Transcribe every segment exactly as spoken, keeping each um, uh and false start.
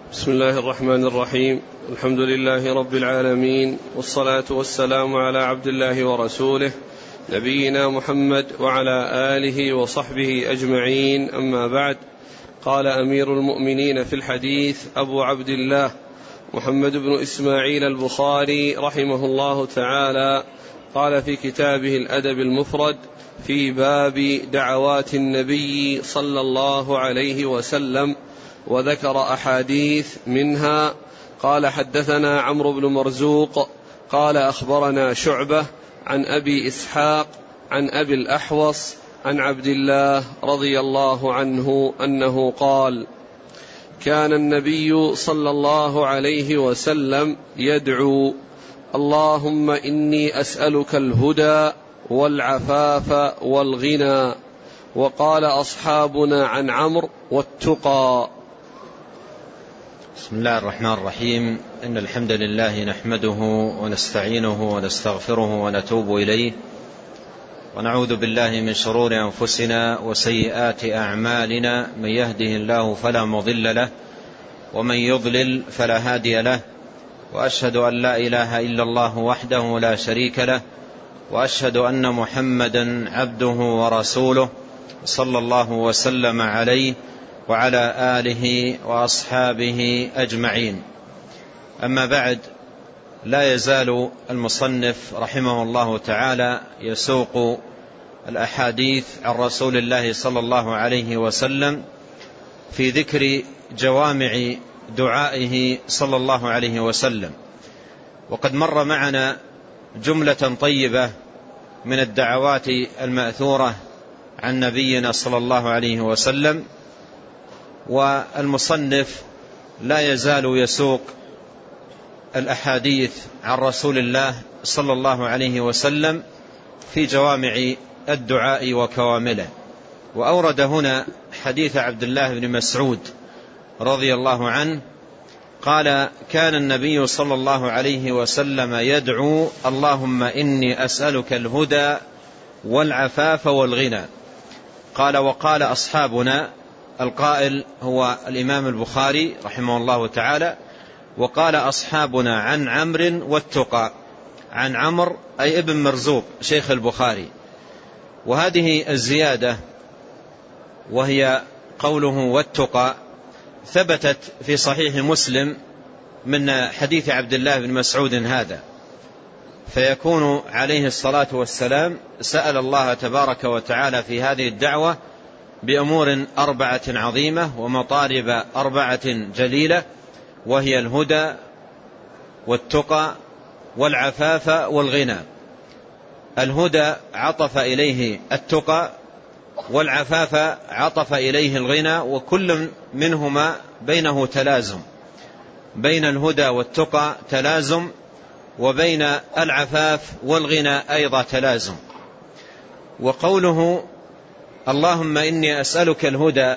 بسم الله الرحمن الرحيم. الحمد لله رب العالمين، والصلاة والسلام على عبد الله ورسوله نبينا محمد وعلى آله وصحبه أجمعين، أما بعد. قال أمير المؤمنين في الحديث أبو عبد الله محمد بن إسماعيل البخاري رحمه الله تعالى، قال في كتابه الأدب المفرد في باب دعوات النبي صلى الله عليه وسلم، وذكر أحاديث منها. قال حدثنا عمرو بن مرزوق قال أخبرنا شعبة عن أبي إسحاق عن أبي الأحوص عن عبد الله رضي الله عنه أنه قال: كان النبي صلى الله عليه وسلم يدعو: اللهم إني أسألك الهدى والعفاف والغنى. وقال أصحابنا عن عمرو: والتقى. بسم الله الرحمن الرحيم. إن الحمد لله نحمده ونستعينه ونستغفره ونتوب إليه، ونعوذ بالله من شرور أنفسنا وسيئات أعمالنا. من يهده الله فلا مضل له، ومن يضلل فلا هادي له، وأشهد أن لا إله إلا الله وحده لا شريك له، وأشهد أن محمدا عبده ورسوله صلى الله وسلم عليه وعلى آله وأصحابه أجمعين. أما بعد، لا يزال المصنف رحمه الله تعالى يسوق الأحاديث عن رسول الله صلى الله عليه وسلم في ذكر جوامع دعائه صلى الله عليه وسلم. وقد مر معنا جملة طيبة من الدعوات المأثورة عن نبينا صلى الله عليه وسلم، والمصنف لا يزال يسوق الأحاديث عن رسول الله صلى الله عليه وسلم في جوامع الدعاء وكوامله. وأورد هنا حديث عبد الله بن مسعود رضي الله عنه قال: كان النبي صلى الله عليه وسلم يدعو: اللهم إني أسألك الهدى والعفاف والغنى. قال: وقال أصحابنا، القائل هو الإمام البخاري رحمه الله تعالى، وقال أصحابنا عن عمرو والتقى. عن عمرو أي ابن مرزوق شيخ البخاري. وهذه الزيادة وهي قوله والتقى ثبتت في صحيح مسلم من حديث عبد الله بن مسعود هذا، فيكون عليه الصلاة والسلام سأل الله تبارك وتعالى في هذه الدعوة بأمور أربعة عظيمة ومطالب أربعة جليلة، وهي الهدى والتقى والعفاف والغنى. الهدى عطف إليه التقى، والعفاف عطف إليه الغنى، وكل منهما بينه تلازم. بين الهدى والتقى تلازم، وبين العفاف والغنى أيضا تلازم. وقوله اللهم إني أسألك الهدى،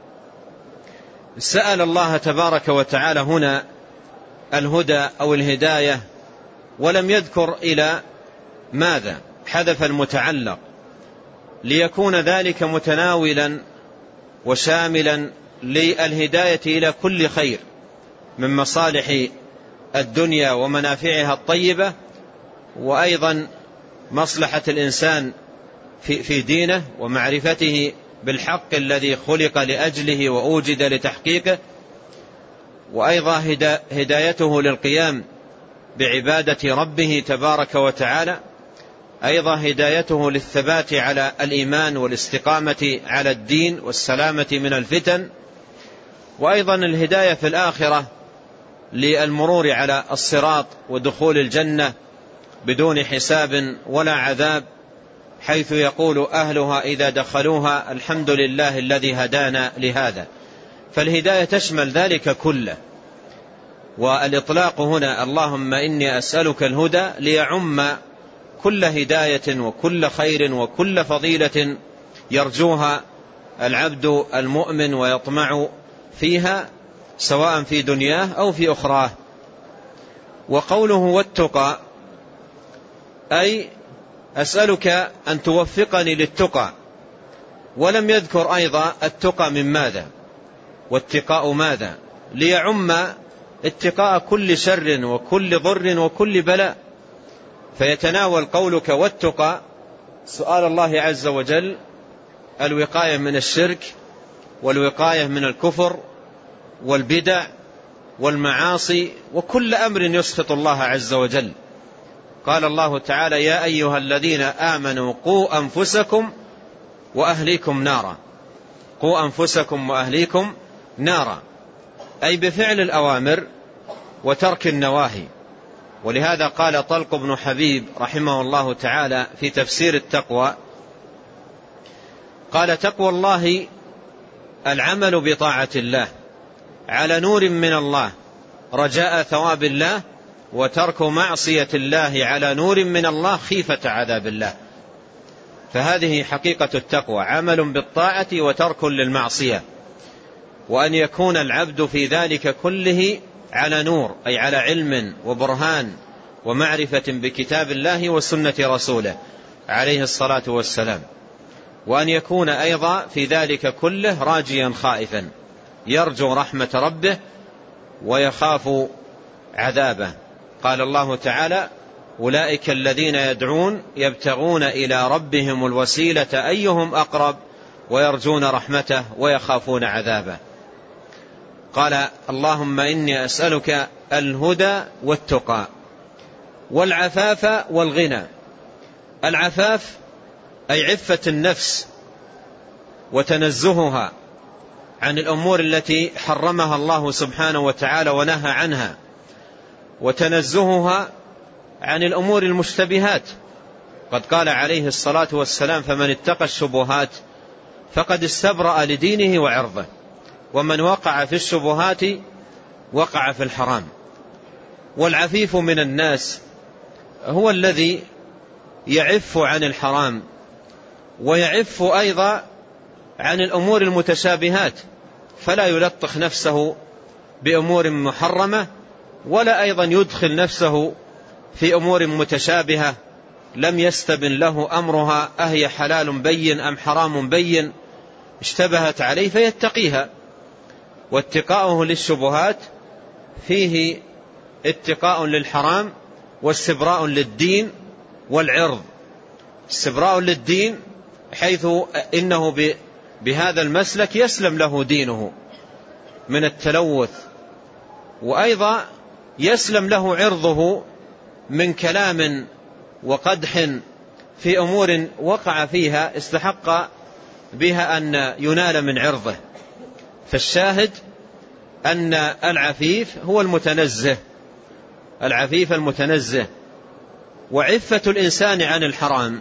سأل الله تبارك وتعالى هنا الهدى أو الهداية، ولم يذكر إلى ماذا، حذف المتعلق ليكون ذلك متناولا وشاملا للهداية إلى كل خير من مصالح الدنيا ومنافعها الطيبة، وأيضا مصلحة الإنسان في في دينه ومعرفته بالحق الذي خلق لأجله وأوجد لتحقيقه، وأيضا هدايته للقيام بعبادة ربه تبارك وتعالى، أيضا هدايته للثبات على الإيمان والاستقامة على الدين والسلامة من الفتن، وأيضا الهداية في الآخرة للمرور على الصراط ودخول الجنة بدون حساب ولا عذاب، حيث يقول أهلها إذا دخلوها الحمد لله الذي هدانا لهذا. فالهداية تشمل ذلك كله. والإطلاق هنا اللهم إني أسألك الهدى ليعم كل هداية وكل خير وكل فضيلة يرجوها العبد المؤمن ويطمع فيها، سواء في دنياه أو في أخراه. وقوله والتقى أي أسألك أن توفقني للتقى، ولم يذكر أيضا التقى من ماذا، والتقاء ماذا، ليعم اتقاء كل شر وكل ضر وكل بلاء، فيتناول قولك واتقى سؤال الله عز وجل الوقاية من الشرك والوقاية من الكفر والبدع والمعاصي وكل أمر يسخط الله عز وجل. قال الله تعالى: يا أيها الذين آمنوا قوا أنفسكم وأهليكم نارا. قوا أنفسكم وأهليكم نارا، أي بفعل الأوامر وترك النواهي. ولهذا قال طلق بن حبيب رحمه الله تعالى في تفسير التقوى، قال: تقوى الله العمل بطاعة الله على نور من الله رجاء ثواب الله، وترك معصية الله على نور من الله خيفة عذاب الله. فهذه حقيقة التقوى، عمل بالطاعة وترك للمعصية، وأن يكون العبد في ذلك كله على نور، أي على علم وبرهان ومعرفة بكتاب الله وسنة رسوله عليه الصلاة والسلام، وأن يكون أيضا في ذلك كله راجيا خائفا يرجو رحمة ربه ويخاف عذابه. قال الله تعالى: أولئك الذين يدعون يبتغون إلى ربهم الوسيلة أيهم أقرب ويرجون رحمته ويخافون عذابه. قال: اللهم إني أسألك الهدى والتقى والعفاف والغنى. العفاف أي عفة النفس وتنزهها عن الأمور التي حرمها الله سبحانه وتعالى ونهى عنها، وتنزهها عن الأمور المشتبهات. قد قال عليه الصلاة والسلام: فمن اتقى الشبهات فقد استبرأ لدينه وعرضه، ومن وقع في الشبهات وقع في الحرام. والعفيف من الناس هو الذي يعف عن الحرام ويعف أيضا عن الأمور المتشابهات، فلا يلطخ نفسه بأمور محرمة، ولا أيضا يدخل نفسه في أمور متشابهة لم يستبن له أمرها أهي حلال بين أم حرام بين اشتبهت عليه فيتقيها. واتقاؤه للشبهات فيه اتقاء للحرام واستبراء للدين والعرض. استبراء للدين حيث إنه بهذا المسلك يسلم له دينه من التلوث، وأيضا يسلم له عرضه من كلام وقدح في أمور وقع فيها استحق بها أن ينال من عرضه. فالشاهد أن العفيف هو المتنزه، العفيف المتنزه. وعفة الإنسان عن الحرام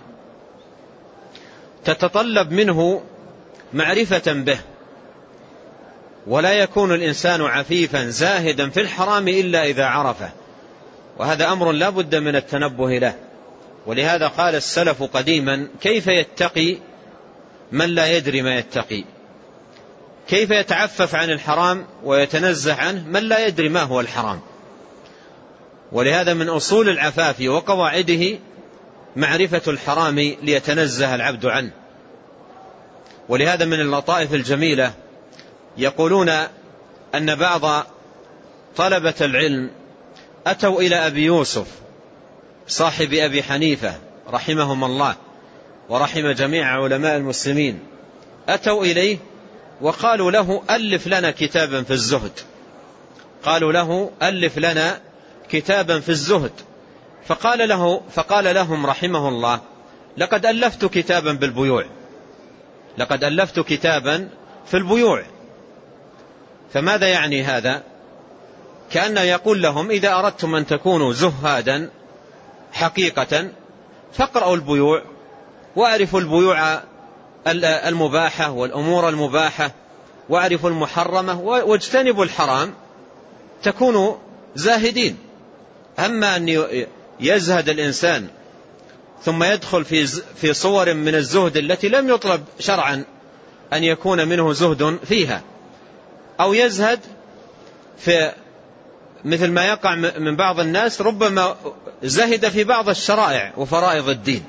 تتطلب منه معرفة به، ولا يكون الإنسان عفيفا زاهدا في الحرام إلا إذا عرفه، وهذا أمر لا بد من التنبه له. ولهذا قال السلف قديما: كيف يتقي من لا يدري ما يتقي؟ كيف يتعفف عن الحرام ويتنزه عنه من لا يدري ما هو الحرام؟ ولهذا من أصول العفاف وقواعده معرفة الحرام ليتنزه العبد عنه. ولهذا من اللطائف الجميلة يقولون أن بعض طلبة العلم أتوا إلى أبي يوسف صاحب أبي حنيفة رحمهم الله ورحم جميع علماء المسلمين، أتوا إليه وقالوا له: ألف لنا كتابا في الزهد. قالوا له: ألف لنا كتابا في الزهد. فقال له فقال لهم رحمه الله: لقد ألفت كتابا بالبيوع، لقد ألفت كتابا في البيوع. فماذا يعني هذا؟ كأنه يقول لهم: إذا أردتم أن تكونوا زهادا حقيقة فاقرأوا البيوع واعرفوا البيوع المباحة والأمور المباحة، واعرفوا المحرمة واجتنبوا الحرام، تكونوا زاهدين. أما أن يزهد الإنسان ثم يدخل في في صور من الزهد التي لم يطلب شرعا أن يكون منه زهد فيها، أو يزهد في مثل ما يقع من بعض الناس، ربما زهد في بعض الشرائع وفرائض الدين،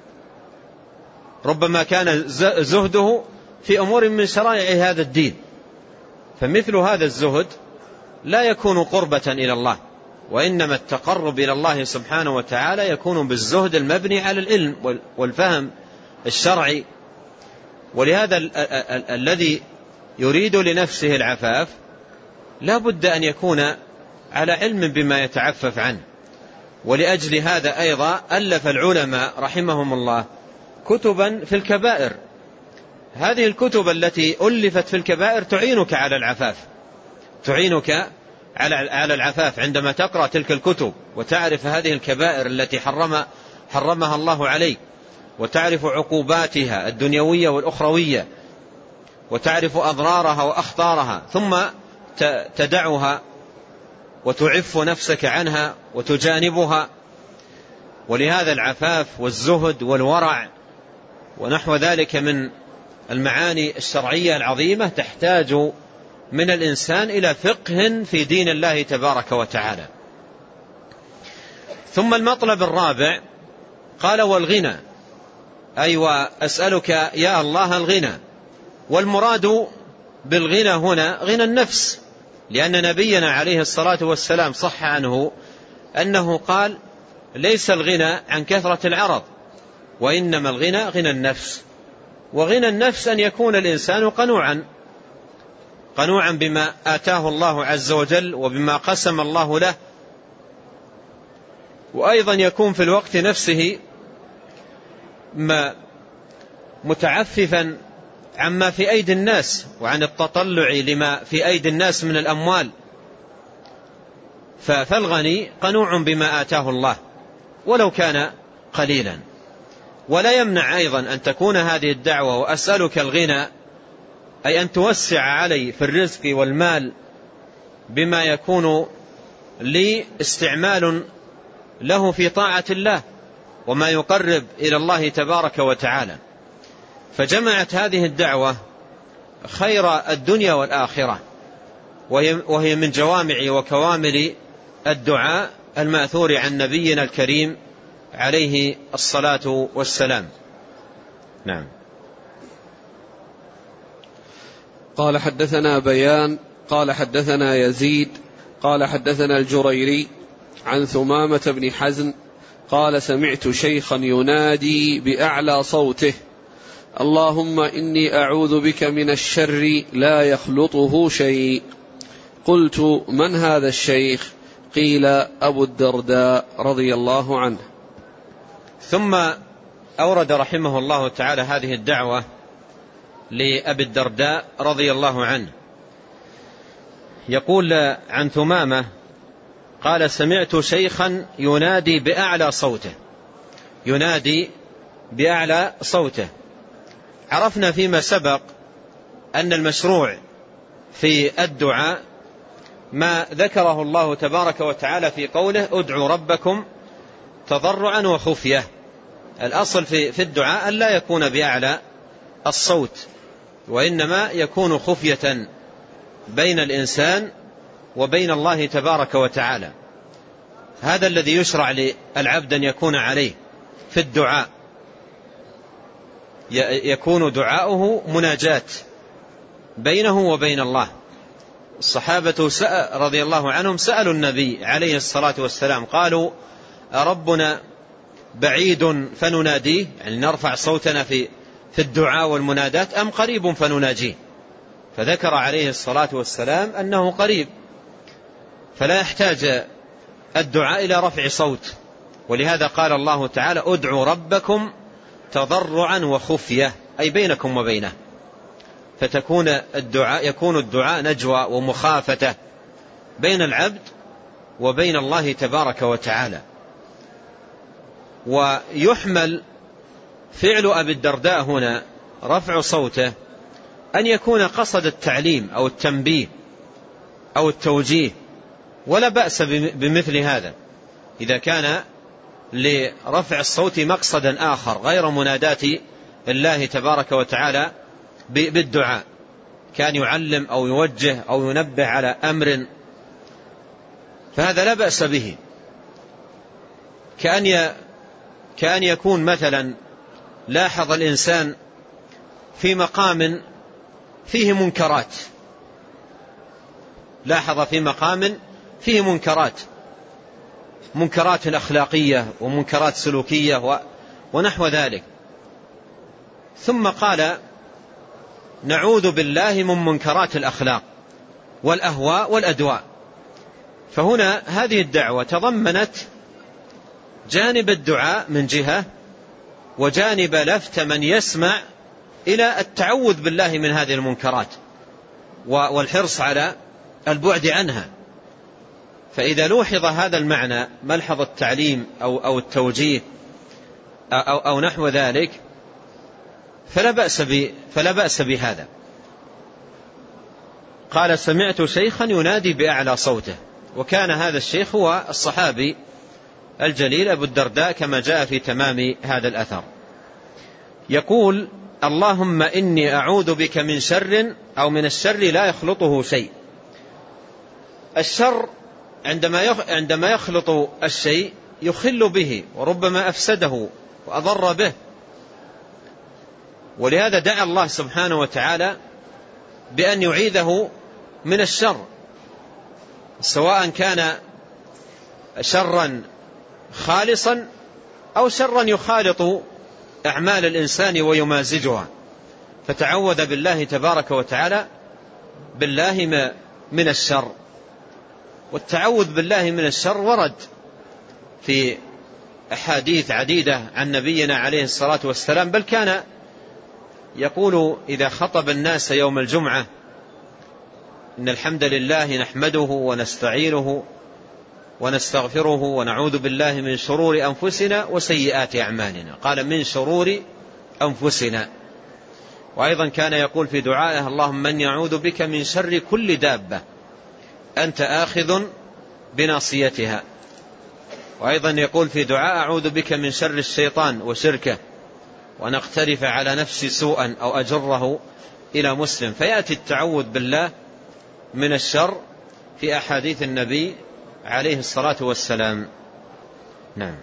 ربما كان زهده في أمور من شرائع هذا الدين. فمثل هذا الزهد لا يكون قربة إلى الله، وإنما التقرب إلى الله سبحانه وتعالى يكون بالزهد المبني على العلم والفهم الشرعي. ولهذا ال ال ال الذي يريد لنفسه العفاف لا بد أن يكون على علم بما يتعفف عنه. ولأجل هذا أيضا ألف العلماء رحمهم الله كتبا في الكبائر. هذه الكتب التي ألفت في الكبائر تعينك على العفاف، تعينك على العفاف عندما تقرأ تلك الكتب وتعرف هذه الكبائر التي حرم حرمها الله عليك، وتعرف عقوباتها الدنيوية والأخروية، وتعرف أضرارها وأخطارها، ثم تدعها وتعف نفسك عنها وتجانبها. ولهذا العفاف والزهد والورع ونحو ذلك من المعاني الشرعية العظيمة تحتاج من الإنسان إلى فقه في دين الله تبارك وتعالى. ثم المطلب الرابع قال والغنى، أي وأسألك يا الله الغنى. والمراد بالغنى هنا غنى النفس، لأن نبينا عليه الصلاة والسلام صح عنه أنه قال ليس الغنى عن كثرة العرض، وإنما الغنى غنى النفس. وغنى النفس أن يكون الإنسان قنوعا قنوعا بما آتاه الله عز وجل وبما قسم الله له، وأيضا يكون في الوقت نفسه ما متعففا عما في أيدي الناس وعن التطلع لما في أيدي الناس من الأموال. فالغني قنوع بما آتاه الله ولو كان قليلا. ولا يمنع أيضا أن تكون هذه الدعوة وأسألك الغنى أي أن توسع علي في الرزق والمال بما يكون لي استعمال له في طاعة الله وما يقرب إلى الله تبارك وتعالى. فجمعت هذه الدعوة خير الدنيا والآخرة، وهي من جوامع وكوامل الدعاء المأثور عن نبينا الكريم عليه الصلاة والسلام. نعم. قال حدثنا بيان قال حدثنا يزيد قال حدثنا الجريري عن ثمامة بن حزن قال سمعت شيخا ينادي بأعلى صوته اللهم إني أعوذ بك من الشر لا يخلطه شيء. قلت من هذا الشيخ؟ قيل أبو الدرداء رضي الله عنه. ثم أورد رحمه الله تعالى هذه الدعوة لأبي الدرداء رضي الله عنه. يقول عن ثمامة قال سمعت شيخا ينادي بأعلى صوته، ينادي بأعلى صوته. عرفنا فيما سبق أن المشروع في الدعاء ما ذكره الله تبارك وتعالى في قوله ادعوا ربكم تضرعا وخفية. الأصل في في الدعاء أن لا يكون بأعلى الصوت، وإنما يكون خفية بين الإنسان وبين الله تبارك وتعالى. هذا الذي يشرع للعبد أن يكون عليه في الدعاء، يكون دعاؤه مناجاة بينه وبين الله. الصحابة رضي الله عنهم سألوا النبي عليه الصلاة والسلام قالوا ربنا بعيد فنناديه، يعني نرفع صوتنا في في الدعاء والمنادات، أم قريب فنناجيه؟ فذكر عليه الصلاة والسلام أنه قريب، فلا يحتاج الدعاء إلى رفع صوت. ولهذا قال الله تعالى ادعوا ربكم تضرعا وخفية، أي بينكم وبينه. فتكون الدعاء يكون الدعاء نجوى ومخافة بين العبد وبين الله تبارك وتعالى. ويحمل فعل أبي الدرداء هنا رفع صوته أن يكون قصد التعليم أو التنبيه أو التوجيه، ولا بأس بمثل هذا إذا كان لرفع الصوت مقصدا آخر غير منادات الله تبارك وتعالى بالدعاء، كان يعلم أو يوجه أو ينبه على أمر، فهذا لا بأس به. كأن كأن يكون مثلا لاحظ الإنسان في مقام فيه منكرات لاحظ في مقام فيه منكرات، منكرات أخلاقية ومنكرات سلوكية ونحو ذلك، ثم قال نعوذ بالله من منكرات الأخلاق والأهواء والأدواء. فهنا هذه الدعوة تضمنت جانب الدعاء من جهة، وجانب لفت من يسمع إلى التعوذ بالله من هذه المنكرات والحرص على البعد عنها. فإذا لوحظ هذا المعنى ملحظ التعليم أو, أو التوجيه أو, أو نحو ذلك فلا بأس, فلا بأس بهذا. قال سمعت شيخا ينادي بأعلى صوته، وكان هذا الشيخ هو الصحابي الجليل أبو الدرداء كما جاء في تمام هذا الأثر. يقول اللهم إني أعوذ بك من شر أو من الشر لا يخلطه شيء. الشر عندما عندما يخلط الشيء يخل به وربما أفسده وأضر به، ولهذا دعا الله سبحانه وتعالى بأن يعيذه من الشر، سواء كان شرا خالصا أو شرا يخالط أعمال الإنسان ويمازجها، فتعوذ بالله تبارك وتعالى بالله من الشر. والتعوذ بالله من الشر ورد في أحاديث عديدة عن نبينا عليه الصلاة والسلام، بل كان يقول إذا خطب الناس يوم الجمعة إن الحمد لله نحمده ونستعينه ونستغفره ونعوذ بالله من شرور أنفسنا وسيئات أعمالنا. قال من شرور أنفسنا. وأيضا كان يقول في دعائه اللهم من يعوذ بك من شر كل دابة أنت آخذ بناصيتها. وأيضا يقول في دعاء أعوذ بك من شر الشيطان وشركه وأن أقترف على نفسي سوءا أو أجره إلى مسلم. فيأتي التعوذ بالله من الشر في أحاديث النبي عليه الصلاة والسلام. نعم.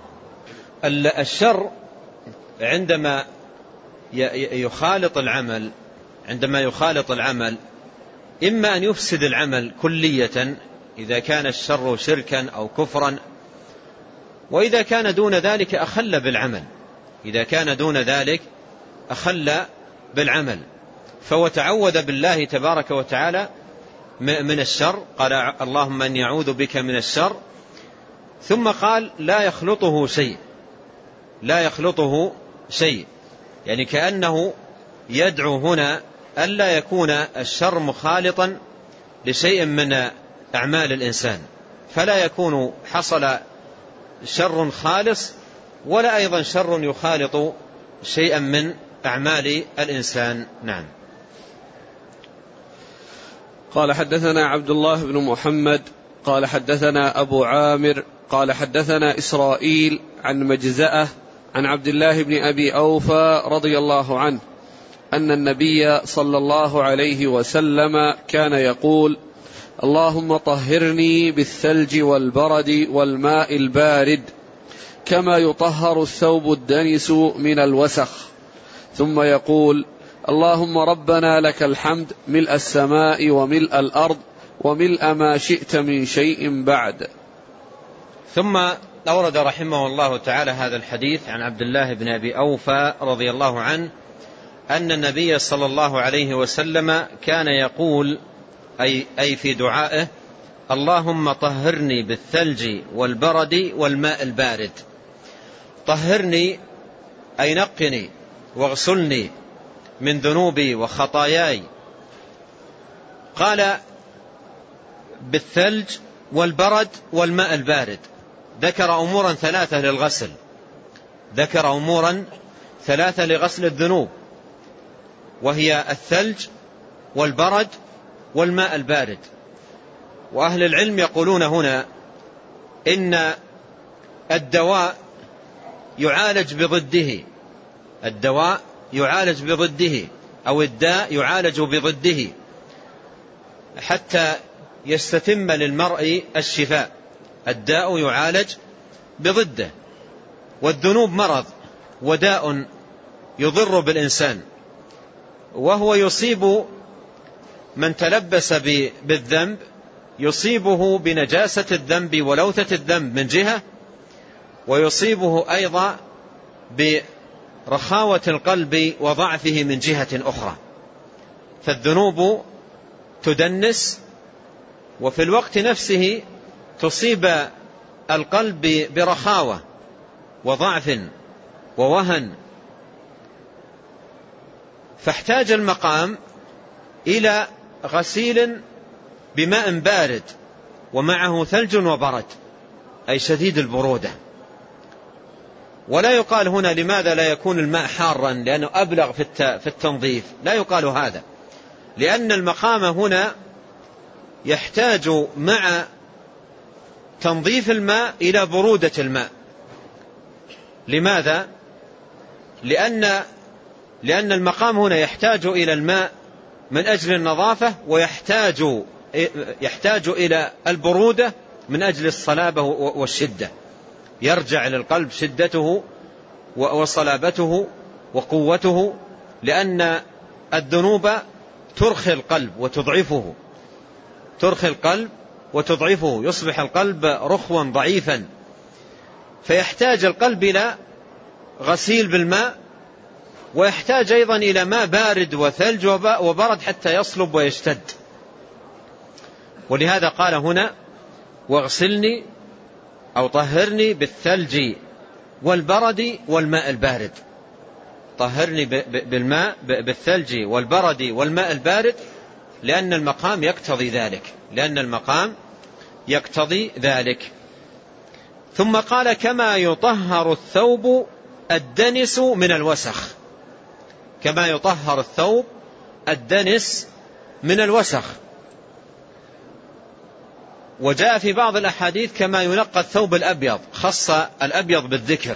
الشر عندما يخالط العمل عندما يخالط العمل إما أن يفسد العمل كلية إذا كان الشر شركا أو كفرا، وإذا كان دون ذلك أخل بالعمل إذا كان دون ذلك أخل بالعمل فهو تعوذ بالله تبارك وتعالى من الشر. قال اللهم أن يعوذ بك من الشر، ثم قال لا يخلطه شيء لا يخلطه شيء يعني كأنه يدعو هنا ألا يكون الشر مخالطا لشيء من أعمال الإنسان، فلا يكون حصل شر خالص ولا أيضا شر يخالط شيئا من أعمال الإنسان. نعم. قال حدثنا عبد الله بن محمد قال حدثنا أبو عامر قال حدثنا إسرائيل عن مجزأة عن عبد الله بن أبي أوفى رضي الله عنه أن النبي صلى الله عليه وسلم كان يقول اللهم طهرني بالثلج والبرد والماء البارد كما يطهر الثوب الدنس من الوسخ، ثم يقول اللهم ربنا لك الحمد ملء السماء وملء الأرض وملء ما شئت من شيء بعد. ثم أورد رحمه الله تعالى هذا الحديث عن عبد الله بن أبي أوفى رضي الله عنه أن النبي صلى الله عليه وسلم كان يقول أي, أي في دعائه اللهم طهرني بالثلج والبرد والماء البارد. طهرني أي نقني واغسلني من ذنوبي وخطاياي. قال بالثلج والبرد والماء البارد، ذكر أمورا ثلاثة للغسل ذكر أمورا ثلاثة لغسل الذنوب، وهي الثلج والبرد والماء البارد. وأهل العلم يقولون هنا إن الدواء يعالج بضده الدواء يعالج بضده أو الداء يعالج بضده حتى يستتم للمرء الشفاء. الداء يعالج بضده، والذنوب مرض وداء يضر بالإنسان، وهو يصيب من تلبس بالذنب يصيبه بنجاسة الذنب ولوثة الذنب من جهة، ويصيبه أيضا برخاوة القلب وضعفه من جهة أخرى. فالذنوب تدنس، وفي الوقت نفسه تصيب القلب برخاوة وضعف ووهن. فاحتاج المقام إلى غسيل بماء بارد ومعه ثلج وبرد، أي شديد البرودة. ولا يقال هنا لماذا لا يكون الماء حارا لأنه أبلغ في التنظيف، لا يقال هذا، لأن المقام هنا يحتاج مع تنظيف الماء إلى برودة الماء. لماذا؟ لأن لأن المقام هنا يحتاج إلى الماء من أجل النظافة، ويحتاج يحتاج إلى البرودة من أجل الصلابة والشدة، يرجع للقلب شدته وصلابته وقوته، لأن الذنوب ترخي القلب وتضعفه ترخي القلب وتضعفه يصبح القلب رخوا ضعيفا، فيحتاج القلب إلى غسيل بالماء، ويحتاج أيضا إلى ماء بارد وثلج وبرد حتى يصلب ويشتد. ولهذا قال هنا: واغسلني أو طهرني بالثلج والبرد والماء البارد. طهرني بالماء بالثلج والبرد والماء البارد، لأن المقام يقتضي ذلك لأن المقام يقتضي ذلك. ثم قال: كما يطهر الثوب الدنس من الوسخ. كما يطهر الثوب الدنس من الوسخ. وجاء في بعض الأحاديث: كما ينقى الثوب الأبيض، خص الأبيض بالذكر،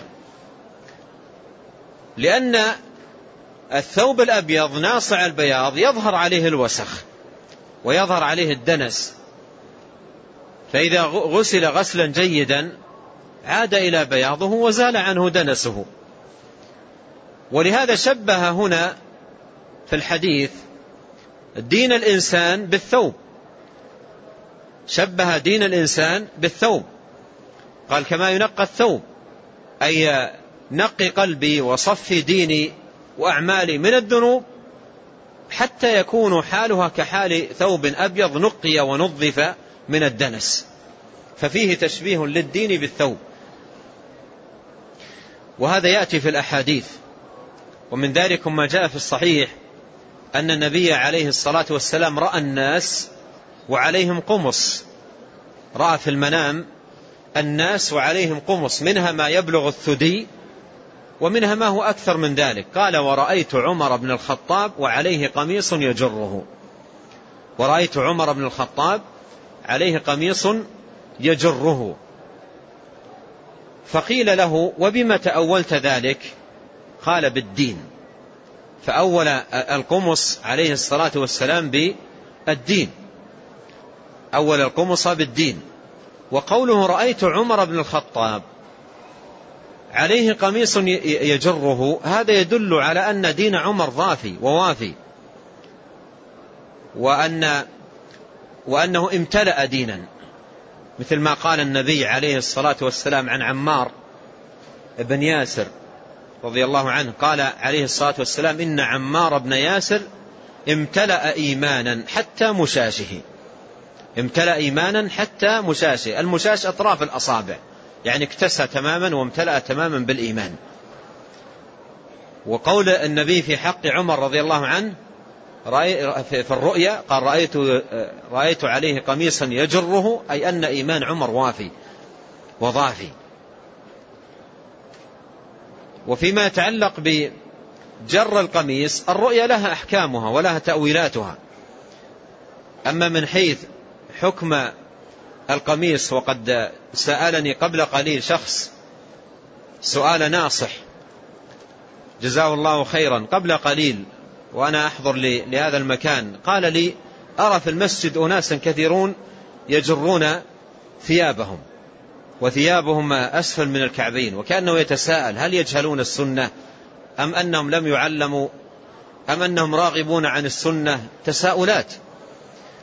لأن الثوب الأبيض ناصع البياض يظهر عليه الوسخ ويظهر عليه الدنس، فإذا غسل غسلا جيدا عاد إلى بياضه وزال عنه دنسه. ولهذا شبه هنا في الحديث دين الإنسان بالثوب، شبه دين الإنسان بالثوب، قال: كما ينقى الثوب، أي نقي قلبي وصفي ديني وأعمالي من الذنوب حتى يكون حالها كحال ثوب أبيض نقي ونظف من الدنس. ففيه تشبيه للدين بالثوب، وهذا يأتي في الأحاديث. ومن ذلك ما جاء في الصحيح أن النبي عليه الصلاة والسلام رأى الناس وعليهم قمص، رأى في المنام الناس وعليهم قمص، منها ما يبلغ الثدي ومنها ما هو أكثر من ذلك. قال: ورأيت عمر بن الخطاب وعليه قميص يجره. ورأيت عمر بن الخطاب عليه قميص يجره. فقيل له: وبما تأولت ذلك؟ قال: بالدين. فأول القمص عليه الصلاة والسلام بالدين، أول القمص بالدين. وقوله: رأيت عمر بن الخطاب عليه قميص يجره، هذا يدل على أن دين عمر ضافي ووافي، وأن وأنه امتلأ دينا، مثل ما قال النبي عليه الصلاة والسلام عن عمار بن ياسر رضي الله عنه، قال عليه الصلاة والسلام: إن عمار بن ياسر امتلأ إيمانا حتى مشاشه. امتلأ إيمانا حتى مشاشه، المشاش أطراف الأصابع، يعني اكتسى تماما وامتلأ تماما بالإيمان. وقول النبي في حق عمر رضي الله عنه في الرؤيا قال: رأيت, رأيت عليه قميصا يجره، أي أن إيمان عمر وافي وضافي. وفيما يتعلق بجر القميص، الرؤيا لها أحكامها ولها تأويلاتها. أما من حيث حكم القميص، وقد سألني قبل قليل شخص سؤال ناصح جزاه الله خيرا قبل قليل وأنا أحضر لهذا المكان، قال لي: أرى في المسجد أناسا كثيرون يجرون ثيابهم وثيابهم أسفل من الكعبين، وكأنه يتساءل: هل يجهلون السنة أم أنهم لم يعلموا أم أنهم راغبون عن السنة؟ تساؤلات.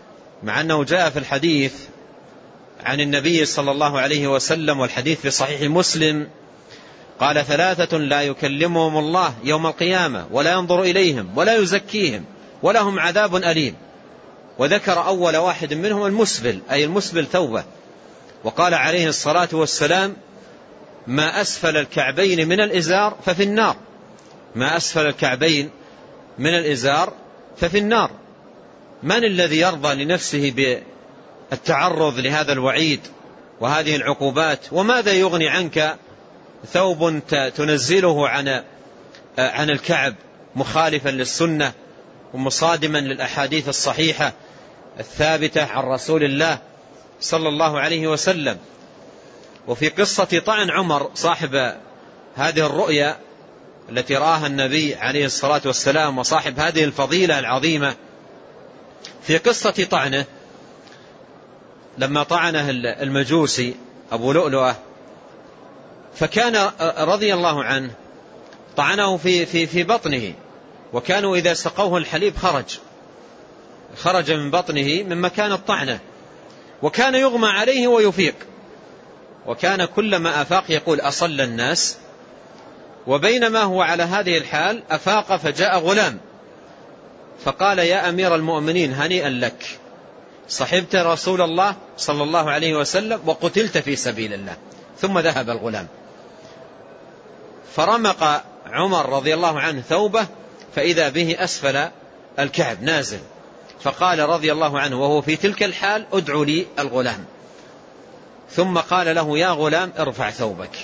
مع أنه جاء في الحديث عن النبي صلى الله عليه وسلم، والحديث في صحيح مسلم، قال ثلاثة لا يكلمهم الله يوم القيامة ولا ينظر إليهم ولا يزكيهم ولهم عذاب أليم. وذكر أول واحد منهم المسبل، أي المسبل ثوبه، وقال عليه الصلاة والسلام ما أسفل الكعبين من الإزار ففي النار، ما أسفل الكعبين من الإزار ففي النار. من الذي يرضى لنفسه بالتعرض لهذا الوعيد وهذه العقوبات؟ وماذا يغني عنك ثوب تنزله عن عن الكعب مخالفا للسنة ومصادما للأحاديث الصحيحة الثابتة عن رسول الله صلى الله عليه وسلم. وفي قصة طعن عمر صاحب هذه الرؤيا التي رآها النبي عليه الصلاة والسلام وصاحب هذه الفضيلة العظيمة، في قصة طعنه لما طعنه المجوسي أبو لؤلؤة، فكان رضي الله عنه طعنه في, في, في بطنه، وكانوا إذا سقوه الحليب خرج خرج من بطنه من مكان الطعنة، وكان يغمى عليه ويفيق، وكان كلما أفاق يقول أصل الناس. وبينما هو على هذه الحال أفاق فجاء غلام فقال يا أمير المؤمنين هنيئا لك، صحبت رسول الله صلى الله عليه وسلم وقتلت في سبيل الله. ثم ذهب الغلام، فرمق عمر رضي الله عنه ثوبه فإذا به أسفل الكعب نازل، فقال رضي الله عنه وهو في تلك الحال ادعوا لي الغلام، ثم قال له يا غلام ارفع ثوبك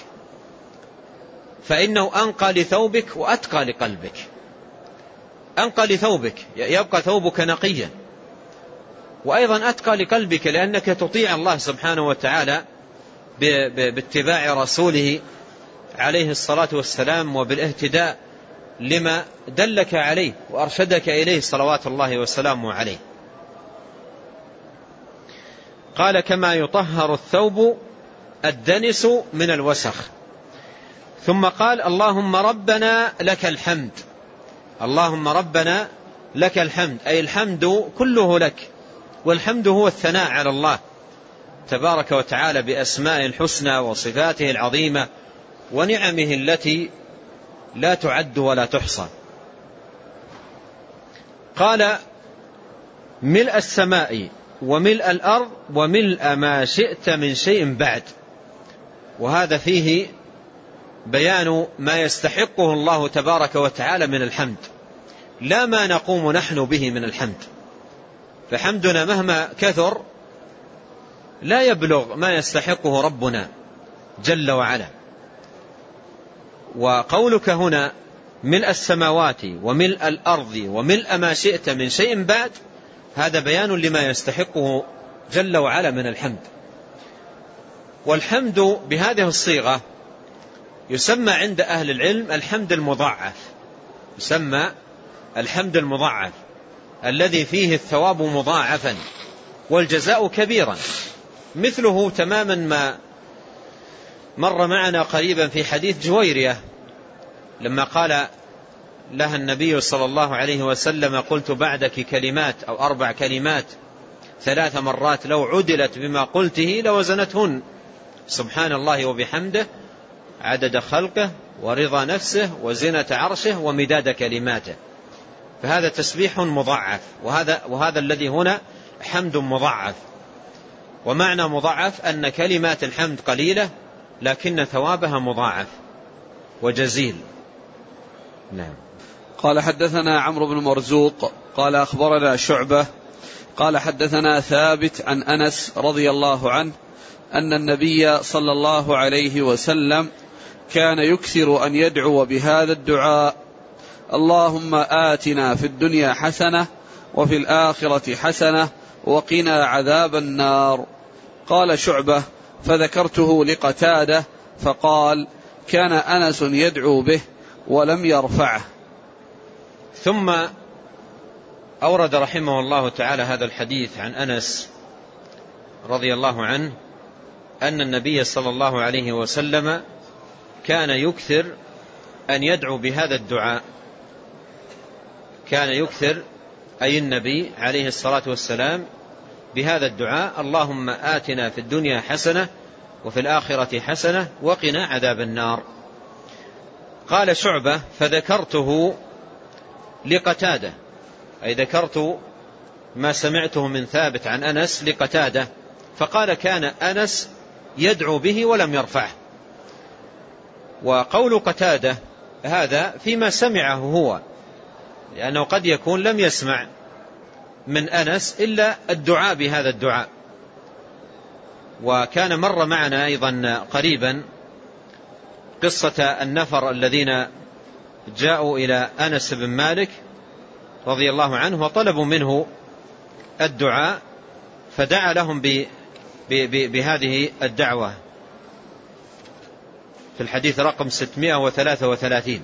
فإنه أنقى لثوبك وأتقى لقلبك. أنقى لثوبك يبقى ثوبك نقيا، وأيضا أتقى لقلبك لأنك تطيع الله سبحانه وتعالى باتباع رسوله عليه الصلاة والسلام وبالاهتداء لما دلك عليه وأرشدك إليه صلوات الله وسلامه عليه. قال كما يطهر الثوب الدنس من الوسخ. ثم قال اللهم ربنا لك الحمد، اللهم ربنا لك الحمد، أي الحمد كله لك، والحمد هو الثناء على الله تبارك وتعالى بأسماء الحسنى وصفاته العظيمة ونعمه التي لا تعد ولا تحصى. قال ملء السماء وملء الأرض وملء ما شئت من شيء بعد. وهذا فيه بيان ما يستحقه الله تبارك وتعالى من الحمد، لا ما نقوم نحن به من الحمد، فحمدنا مهما كثر لا يبلغ ما يستحقه ربنا جل وعلا. وقولك هنا ملء السماوات وملء الأرض وملء ما شئت من شيء بعد، هذا بيان لما يستحقه جل وعلا من الحمد. والحمد بهذه الصيغة يسمى عند أهل العلم الحمد المضاعف، يسمى الحمد المضاعف الذي فيه الثواب مضاعفا والجزاء كبيرا، مثله تماما ما مر معنا قريبا في حديث جويرية لما قال لها النبي صلى الله عليه وسلم قلت بعدك كلمات أو أربع كلمات ثلاث مرات لو عدلت بما قلته لوزنتهن، سبحان الله وبحمده عدد خلقه ورضا نفسه وزنة عرشه ومداد كلماته. فهذا تسبيح مضاعف، وهذا, وهذا الذي هنا حمد مضاعف. ومعنى مضاعف أن كلمات الحمد قليلة لكن ثوابها مضاعف وجزيل. نعم. قال حدثنا عمرو بن مرزوق قال أخبرنا شعبة قال حدثنا ثابت عن أنس رضي الله عنه أن النبي صلى الله عليه وسلم كان يكثر أن يدعو بهذا الدعاء: اللهم آتنا في الدنيا حسنة وفي الآخرة حسنة وقنا عذاب النار. قال شعبة: فذكرته لقتادة فقال: كان أنس يدعو به ولم يرفعه. ثم أورد رحمه الله تعالى هذا الحديث عن أنس رضي الله عنه أن النبي صلى الله عليه وسلم كان يكثر أن يدعو بهذا الدعاء، كان يكثر أي النبي عليه الصلاة والسلام بهذا الدعاء: اللهم آتنا في الدنيا حسنة وفي الآخرة حسنة وقنا عذاب النار. قال شعبة: فذكرته لقتادة، أي ذكرت ما سمعته من ثابت عن أنس لقتادة، فقال: كان أنس يدعو به ولم يرفعه. وقول قتادة هذا فيما سمعه هو، لأنه قد يكون لم يسمع من أنس إلا الدعاء بهذا الدعاء. وكان مر معنا أيضا قريبا قصة النفر الذين جاءوا إلى أنس بن مالك رضي الله عنه وطلبوا منه الدعاء، فدعا لهم ب بهذه الدعوة في الحديث رقم ستمائة وثلاثة وثلاثين.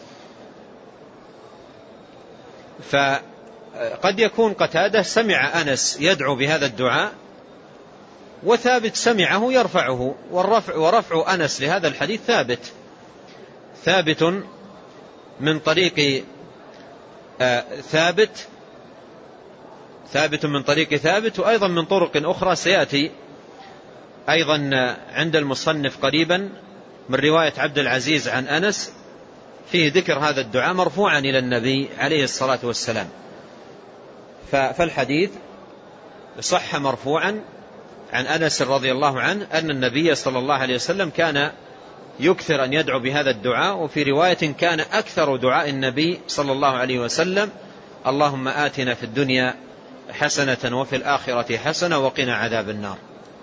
فقد يكون قتادة سمع أنس يدعو بهذا الدعاء، وثابت سمعه يرفعه، والرفع ورفع أنس لهذا الحديث ثابت ثابت من طريق ثابت ثابت من طريق ثابت، وأيضا من طرق أخرى سيأتي أيضا عند المصنف قريبا من رواية عبد العزيز عن أنس فيه ذكر هذا الدعاء مرفوعا إلى النبي عليه الصلاة والسلام. فالحديث صح مرفوعا عن أنس رضي الله عنه أن النبي صلى الله عليه وسلم كان يكثر أن يدعو بهذا الدعاء. وفي رواية كان أكثر دعاء النبي صلى الله عليه وسلم: اللهم آتنا في الدنيا حسنة وفي الآخرة حسنة وقنا عذاب النار.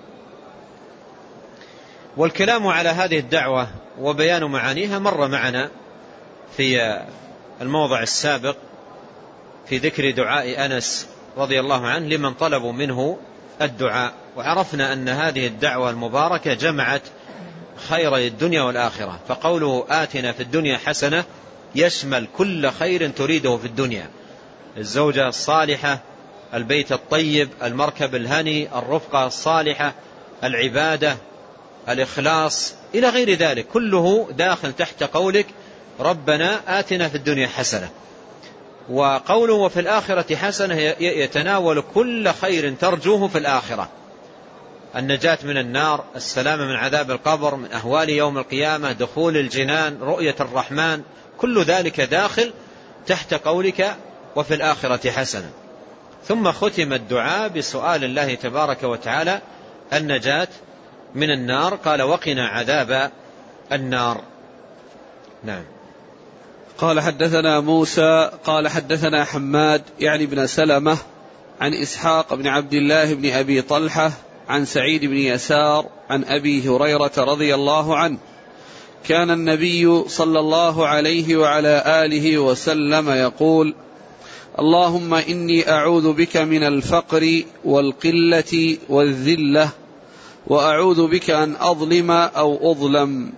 والكلام على هذه الدعوة وبيان معانيها مر معنا في الموضع السابق في ذكر دعاء أنس رضي الله عنه لمن طلبوا منه الدعاء، وعرفنا أن هذه الدعوة المباركة جمعت خيري الدنيا والآخرة. فقوله آتنا في الدنيا حسنة يشمل كل خير تريده في الدنيا: الزوجة الصالحة، البيت الطيب، المركب الهني، الرفقة الصالحة، العبادة، الإخلاص، إلى غير ذلك، كله داخل تحت قولك ربنا آتنا في الدنيا حسنة. وقوله وفي الآخرة حسنة يتناول كل خير ترجوه في الآخرة: النجاة من النار، السلامة من عذاب القبر، من أهوال يوم القيامة، دخول الجنان، رؤية الرحمن، كل ذلك داخل تحت قولك وفي الآخرة حسنة. ثم ختم الدعاء بسؤال الله تبارك وتعالى النجاة من النار، قال وقنا عذاب النار. نعم. قال حدثنا موسى قال حدثنا حماد يعني بن سلمة عن إسحاق بن عبد الله بن أبي طلحة عن سعيد بن يسار عن أبي هريرة رضي الله عنه: كان النبي صلى الله عليه وعلى آله وسلم يقول: اللهم إني أعوذ بك من الفقر والقلة والذلة، وأعوذ بك أن أظلم أو أظلم.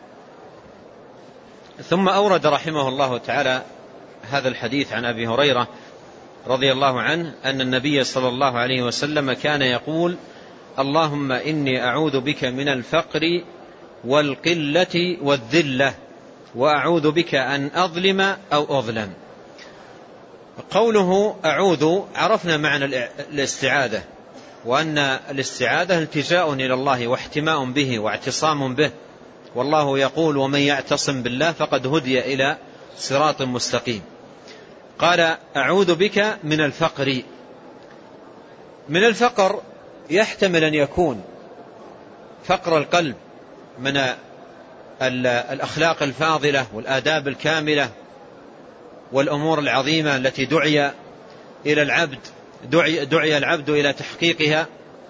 ثم أورد رحمه الله تعالى هذا الحديث عن أبي هريرة رضي الله عنه أن النبي صلى الله عليه وسلم كان يقول: اللهم إني أعوذ بك من الفقر والقلة والذلة، وأعوذ بك أن أظلم أو أظلم. قوله أعوذ عرفنا معنى الاستعاذة، وأن الاستعاذة التجاء إلى الله واحتماء به واعتصام به، والله يقول: ومن يعتصم بالله فقد هدي إلى صراط مستقيم. قال: أعوذ بك من الفقر. من الفقر يحتمل أن يكون فقر القلب من الأخلاق الفاضلة والآداب الكاملة والأمور العظيمة التي دعي إلى العبد دعي, دعي العبد إلى تحقيقها،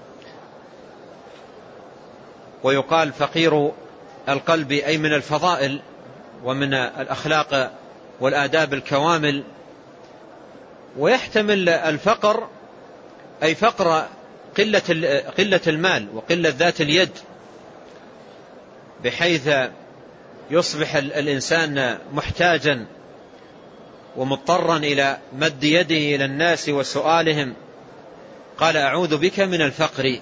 ويقال فقير القلب أي من الفضائل ومن الأخلاق والآداب الكوامل. ويحتمل الفقر أي فقر قلة قلة المال وقلة ذات اليد، بحيث يصبح الإنسان محتاجا ومضطرا إلى مد يده إلى الناس وسؤالهم. قال: أعوذ بك من الفقر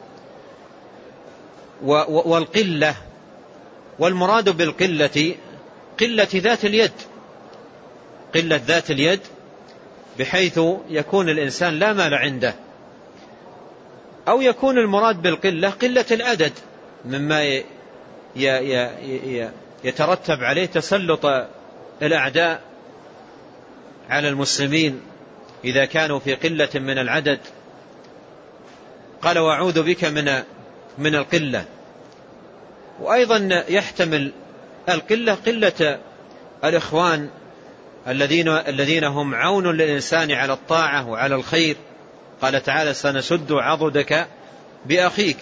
والقلة، والمراد بالقلة قلة ذات اليد، قلة ذات اليد بحيث يكون الإنسان لا مال عنده أو يكون المراد بالقلة قلة العدد مما يترتب عليه تسلط الأعداء على المسلمين إذا كانوا في قلة من العدد. قال وأعوذ بك من من القلة. وأيضا يحتمل القلة قلة الإخوان الذين الذين هم عون للإنسان على الطاعة وعلى الخير. قال تعالى سنشد عضدك بأخيك.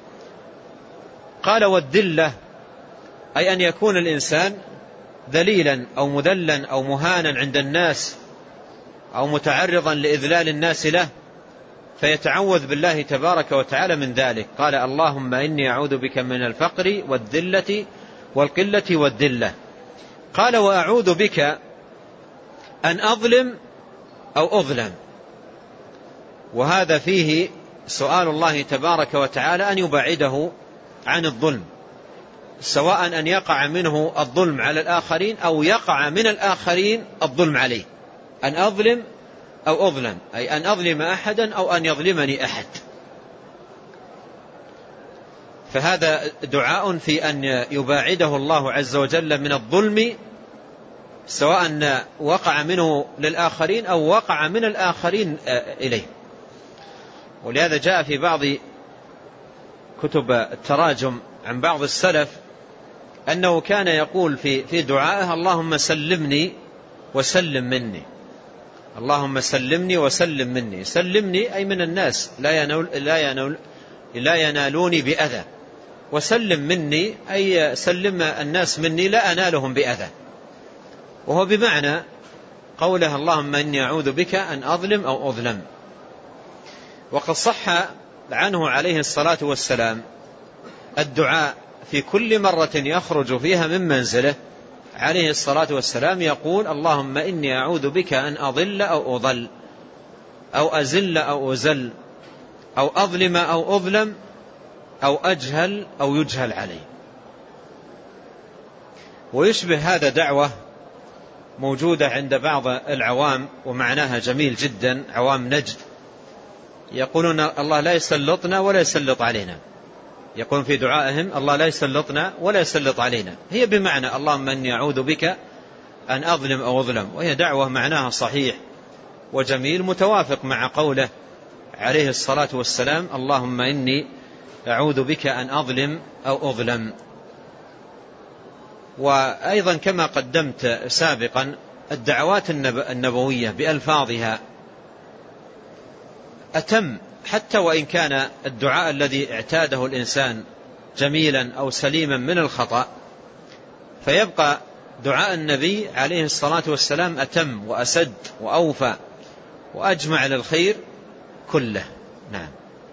قال والذلة أي أن يكون الإنسان ذليلا أو مذلا أو مهانا عند الناس أو متعرضا لإذلال الناس له، فيتعوذ بالله تبارك وتعالى من ذلك. قال اللهم إني أعوذ بك من الفقر والذلة والقلة والذلة. قال وأعوذ بك أن أظلم أو أظلم، وهذا فيه سؤال الله تبارك وتعالى أن يبعده عن الظلم، سواء أن يقع منه الظلم على الآخرين أو يقع من الآخرين الظلم عليه. أن أظلم أو أظلم أي أن أظلم أحدا أو أن يظلمني أحد. فهذا دعاء في أن يباعده الله عز وجل من الظلم، سواء وقع منه للآخرين أو وقع من الآخرين إليه. ولهذا جاء في بعض كتب التراجم عن بعض السلف أنه كان يقول في في دعائه اللهم سلمني وسلم مني، اللهم سلمني وسلم مني. سلمني أي من الناس لا ينال لا ينال لا ينالوني بأذى، وسلم مني أي سلم الناس مني لا أنالهم بأذى. وهو بمعنى قوله اللهم إني أعوذ بك أن أظلم أو أظلم. وقد صح عنه عليه الصلاة والسلام الدعاء في كل مرة يخرج فيها من منزله عليه الصلاة والسلام يقول اللهم إني أعوذ بك أن أضل أو أضل أو أزل أو أزل أو أظلم أو أظلم أو أجهل أو يجهل علي. ويشبه هذا دعوة موجودة عند بعض العوام ومعناها جميل جدا، عوام نجد يقولون الله لا يسلطنا ولا يسلط علينا، يقول في دعائهم الله لا يسلطنا ولا يسلط علينا، هي بمعنى اللهم إني أعوذ بك أن أظلم أو أظلم. وهي دعوة معناها صحيح وجميل متوافق مع قوله عليه الصلاة والسلام اللهم إني أعوذ بك أن أظلم أو أظلم. وأيضا كما قدمت سابقا الدعوات النبوية بألفاظها أتم، حتى وإن كان الدعاء الذي اعتاده الإنسان جميلا أو سليما من الخطأ، فيبقى دعاء النبي عليه الصلاة والسلام أتم وأسد وأوفى وأجمع للخير كله. نعم.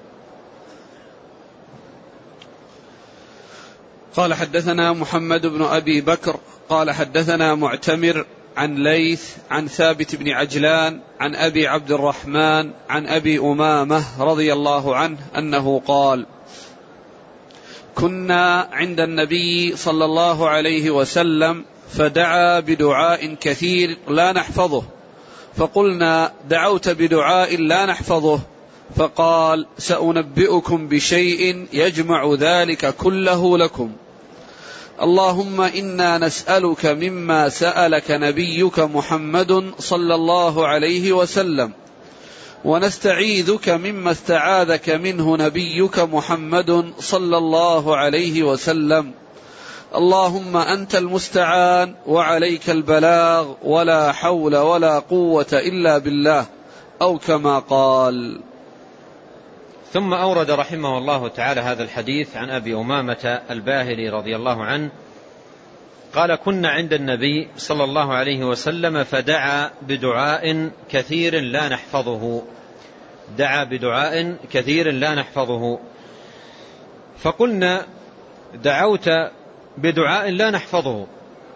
قال حدثنا محمد بن أبي بكر قال حدثنا معتمر عن ليث عن ثابت بن عجلان عن أبي عبد الرحمن عن أبي أمامة رضي الله عنه أنه قال كنا عند النبي صلى الله عليه وسلم فدعا بدعاء كثير لا نحفظه، فقلنا دعوت بدعاء لا نحفظه، فقال سأنبئكم بشيء يجمع ذلك كله لكم. اللهم إنا نسألك مما سألك نبيك محمد صلى الله عليه وسلم، ونستعيذك مما استعاذك منه نبيك محمد صلى الله عليه وسلم. اللهم أنت المستعان وعليك البلاغ ولا حول ولا قوة إلا بالله، أو كما قال. ثم أورد رحمه الله تعالى هذا الحديث عن أبي أمامة الباهلي رضي الله عنه قال كنا عند النبي صلى الله عليه وسلم فدعا بدعاء كثير لا نحفظه، دعا بدعاء كثير لا نحفظه، فقلنا دعوت بدعاء لا نحفظه.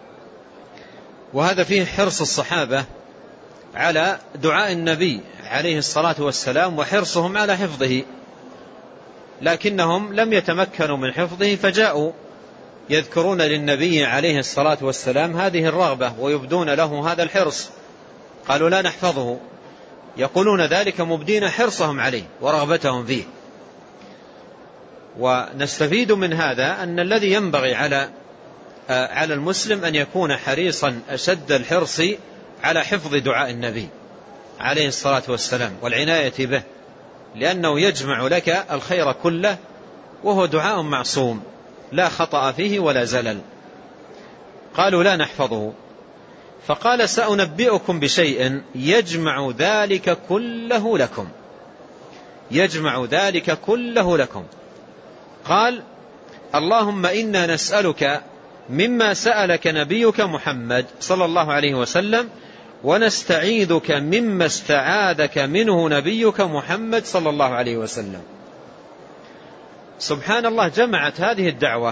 وهذا فيه حرص الصحابة على دعاء النبي عليه الصلاة والسلام وحرصهم على حفظه، لكنهم لم يتمكنوا من حفظه فجاءوا يذكرون للنبي عليه الصلاة والسلام هذه الرغبة ويبدون له هذا الحرص، قالوا لا نحفظه، يقولون ذلك مبدين حرصهم عليه ورغبتهم فيه. ونستفيد من هذا أن الذي ينبغي على على المسلم أن يكون حريصا أشد الحرص على حفظ دعاء النبي عليه الصلاة والسلام والعناية به، لأنه يجمع لك الخير كله، وهو دعاء معصوم لا خطأ فيه ولا زلل. قالوا لا نحفظه، فقال سأنبئكم بشيء يجمع ذلك كله لكم، يجمع ذلك كله لكم. قال اللهم إنا نسألك مما سألك نبيك محمد صلى الله عليه وسلم، ونستعيذك مما استعاذك منه نبيك محمد صلى الله عليه وسلم. سبحان الله، جمعت هذه الدعوة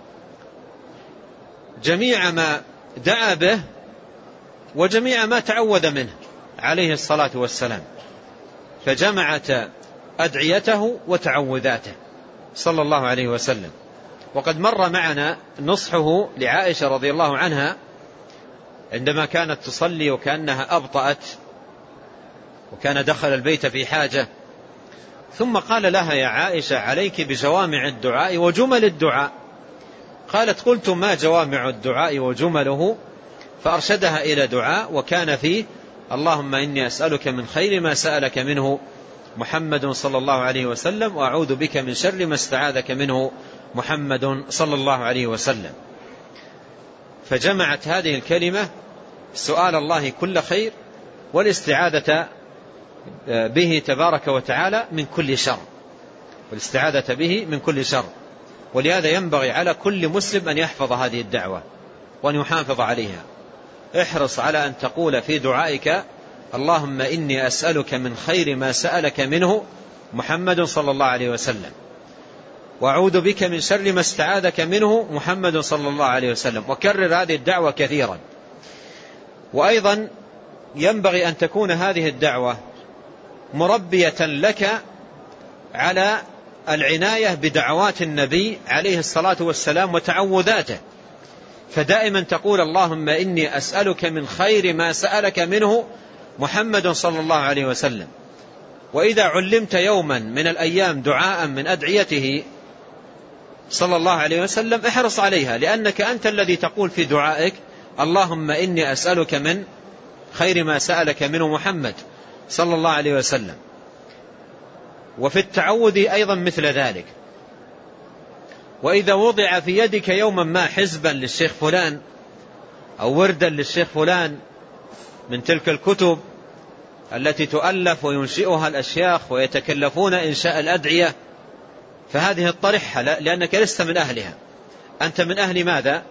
جميع ما دعا به وجميع ما تعوذ منه عليه الصلاة والسلام، فجمعت أدعيته وتعوذاته صلى الله عليه وسلم. وقد مر معنا نصحه لعائشة رضي الله عنها عندما كانت تصلي وكأنها أبطأت وكان دخل البيت في حاجة، ثم قال لها يا عائشة عليك بجوامع الدعاء وجمل الدعاء. قالت قلت ما جوامع الدعاء وجمله؟ فأرشدها إلى دعاء وكان فيه اللهم إني أسألك من خير ما سألك منه محمد صلى الله عليه وسلم، وأعوذ بك من شر ما استعاذك منه محمد صلى الله عليه وسلم. فجمعت هذه الكلمة سؤال الله كل خير والاستعاذة به تبارك وتعالى من كل شر، والاستعاذة به من كل شر. ولهذا ينبغي على كل مسلم أن يحفظ هذه الدعوة وأن يحافظ عليها. احرص على أن تقول في دعائك اللهم إني أسألك من خير ما سألك منه محمد صلى الله عليه وسلم، وأعوذ بك من شر ما استعاذك منه محمد صلى الله عليه وسلم. وكرر هذه الدعوة كثيرا. وأيضا ينبغي أن تكون هذه الدعوة مربية لك على العناية بدعوات النبي عليه الصلاة والسلام وتعوذاته، فدائما تقول اللهم إني أسألك من خير ما سألك منه محمد صلى الله عليه وسلم. وإذا علمت يوما من الأيام دعاء من أدعيته صلى الله عليه وسلم احرص عليها، لأنك أنت الذي تقول في دعائك اللهم إني أسألك من خير ما سألك منه محمد صلى الله عليه وسلم. وفي التعوذ أيضا مثل ذلك. وإذا وضع في يدك يوما ما حزبا للشيخ فلان أو وردا للشيخ فلان من تلك الكتب التي تؤلف وينشئها الأشياخ ويتكلفون إنشاء الأدعية، فهذه الطرحة لأنك لست من أهلها. أنت من أهل ماذا؟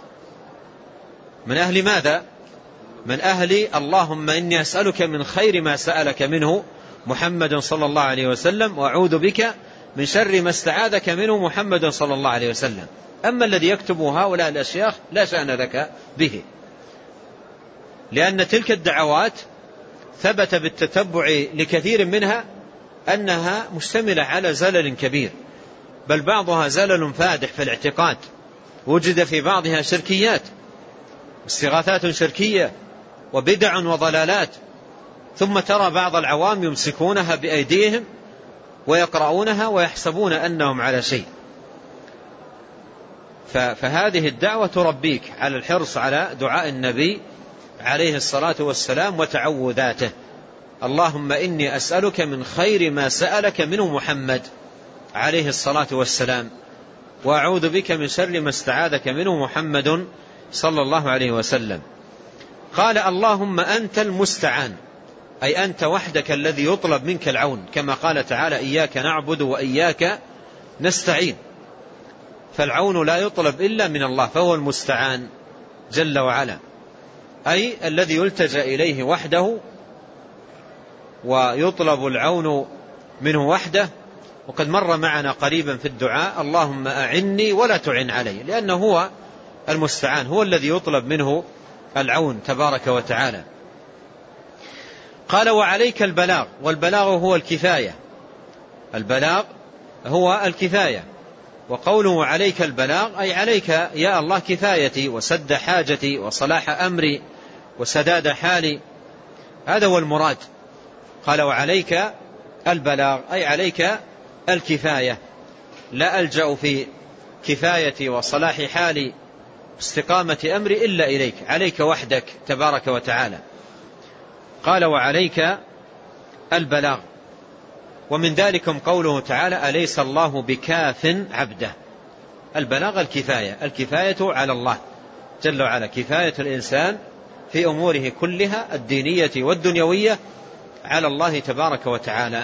من أهل ماذا؟ من أهل اللهم إني أسألك من خير ما سألك منه محمد صلى الله عليه وسلم، وأعوذ بك من شر ما استعاذك منه محمد صلى الله عليه وسلم. أما الذي يكتب هؤلاء الأشياخ لا شأن لك به، لأن تلك الدعوات ثبت بالتتبع لكثير منها أنها مشتملة على زلل كبير، بل بعضها زلل فادح في الاعتقاد، وجد في بعضها شركيات، استغاثات شركية وبدع وضلالات. ثم ترى بعض العوام يمسكونها بأيديهم ويقرؤونها ويحسبون أنهم على شيء. فهذه الدعوة تربيك على الحرص على دعاء النبي عليه الصلاة والسلام وتعوذاته. اللهم إني أسألك من خير ما سألك منه محمد عليه الصلاة والسلام، وأعوذ بك من شر ما استعاذك منه محمد صلى الله عليه وسلم. قال اللهم أنت المستعان، أي أنت وحدك الذي يطلب منك العون، كما قال تعالى إياك نعبد وإياك نستعين. فالعون لا يطلب إلا من الله، فهو المستعان جل وعلا، أي الذي يلتجأ إليه وحده ويطلب العون منه وحده. وقد مر معنا قريبا في الدعاء اللهم أعني ولا تعن علي، لأنه هو المستعان، هو الذي يطلب منه العون تبارك وتعالى. قال وعليك البلاغ، والبلاغ هو الكفاية، البلاغ هو الكفاية. وقوله عليك البلاغ أي عليك يا الله كفايتي وسد حاجتي وصلاح أمري وسداد حالي، هذا هو المراد. قال وعليك البلاغ أي عليك الكفاية. لا ألجأ في كفايتي وصلاح حالي استقامة أمري إلا إليك، عليك وحدك تبارك وتعالى. قال وعليك البلاغ. ومن ذلكم قوله تعالى أليس الله بكاف عبده. البلاغ الكفاية، الكفاية على الله جل وعلا، كفاية الإنسان في أموره كلها الدينية والدنيوية على الله تبارك وتعالى.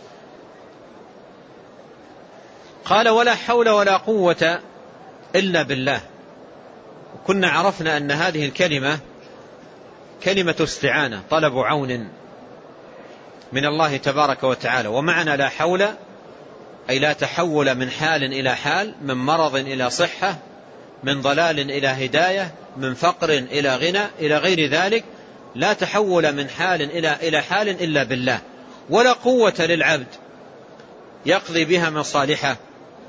قال ولا حول ولا قوة إلا بالله. كنا عرفنا أن هذه الكلمة كلمة استعانة، طلب عون من الله تبارك وتعالى. ومعنى لا حول أي لا تحول من حال إلى حال، من مرض إلى صحة، من ضلال إلى هداية، من فقر إلى غنى إلى غير ذلك، لا تحول من حال إلى إلى حال إلا بالله. ولا قوة للعبد يقضي بها مصالحه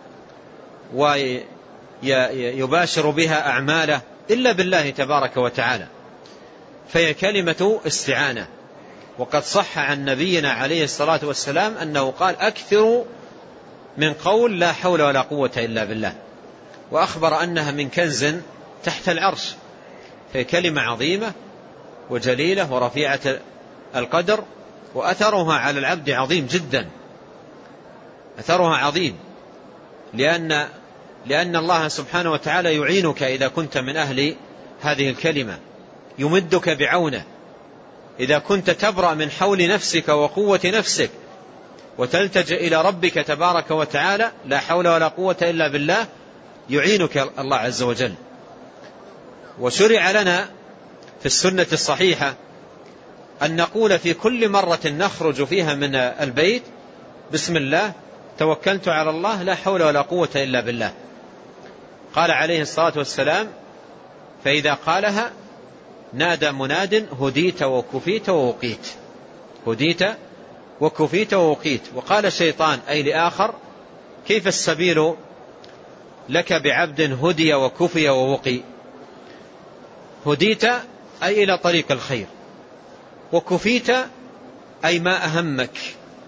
ويباشر بها أعماله إلا بالله تبارك وتعالى. فهي كلمة استعانة. وقد صح عن نبينا عليه الصلاة والسلام أنه قال أكثر من قول لا حول ولا قوة إلا بالله، وأخبر أنها من كنز تحت العرش. فهي كلمة عظيمة وجليلة ورفيعة القدر، وأثرها على العبد عظيم جدا، أثرها عظيم، لأن لأن الله سبحانه وتعالى يعينك إذا كنت من أهل هذه الكلمة، يمدك بعونه. إذا كنت تبرأ من حول نفسك وقوة نفسك وتلتجئ إلى ربك تبارك وتعالى، لا حول ولا قوة إلا بالله، يعينك الله عز وجل. وشرع لنا في السنة الصحيحة أن نقول في كل مرة نخرج فيها من البيت بسم الله توكلت على الله لا حول ولا قوة إلا بالله. قال عليه الصلاة والسلام فإذا قالها نادى مناد هديت وكفيت ووقيت، هديت وكفيت ووقيت. وقال الشيطان أي لآخر كيف السبيل لك بعبد هدي وكفي ووقي؟ هديت أي إلى طريق الخير، وكفيت أي ما أهمك،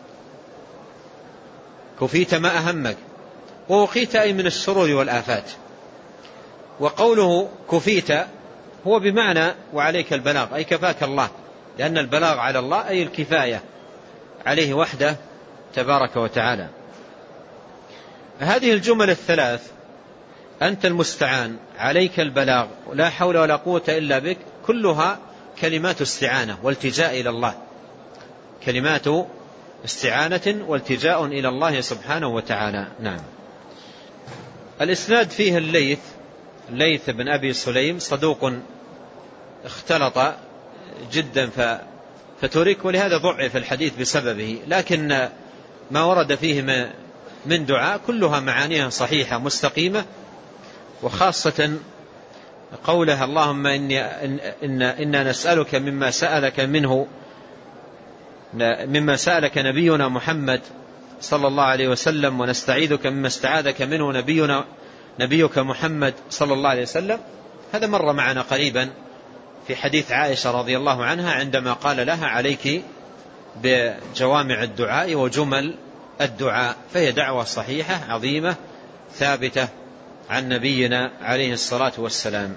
كفيت ما أهمك، ووقيت أي من الشرور والآفات. وقوله كفيت هو بمعنى وعليك البلاغ، أي كفاك الله، لأن البلاغ على الله أي الكفاية عليه وحده تبارك وتعالى. هذه الجمل الثلاث أنت المستعان، عليك البلاغ، لا حول ولا قوة إلا بك، كلها كلمات استعانة والتجاء إلى الله، كلمات استعانة والتجاء إلى الله سبحانه وتعالى. نعم. الإسناد فيه الليث الليث بن أبي سليم صدوق اختلط جدا فترك، ولهذا ضعف الحديث بسببه، لكن ما ورد فيه من دعاء كلها معانيها صحيحة مستقيمة، وخاصة قولها اللهم إني إن إنا نسألك مما سألك منه مما سألك نبينا محمد صلى الله عليه وسلم، ونستعيذك مما استعاذك منه نبينا نبيك محمد صلى الله عليه وسلم. هذا مر معنا قريبا في حديث عائشة رضي الله عنها عندما قال لها عليك بجوامع الدعاء وجمل الدعاء. فهي دعوة صحيحة عظيمة ثابتة عن نبينا عليه الصلاة والسلام.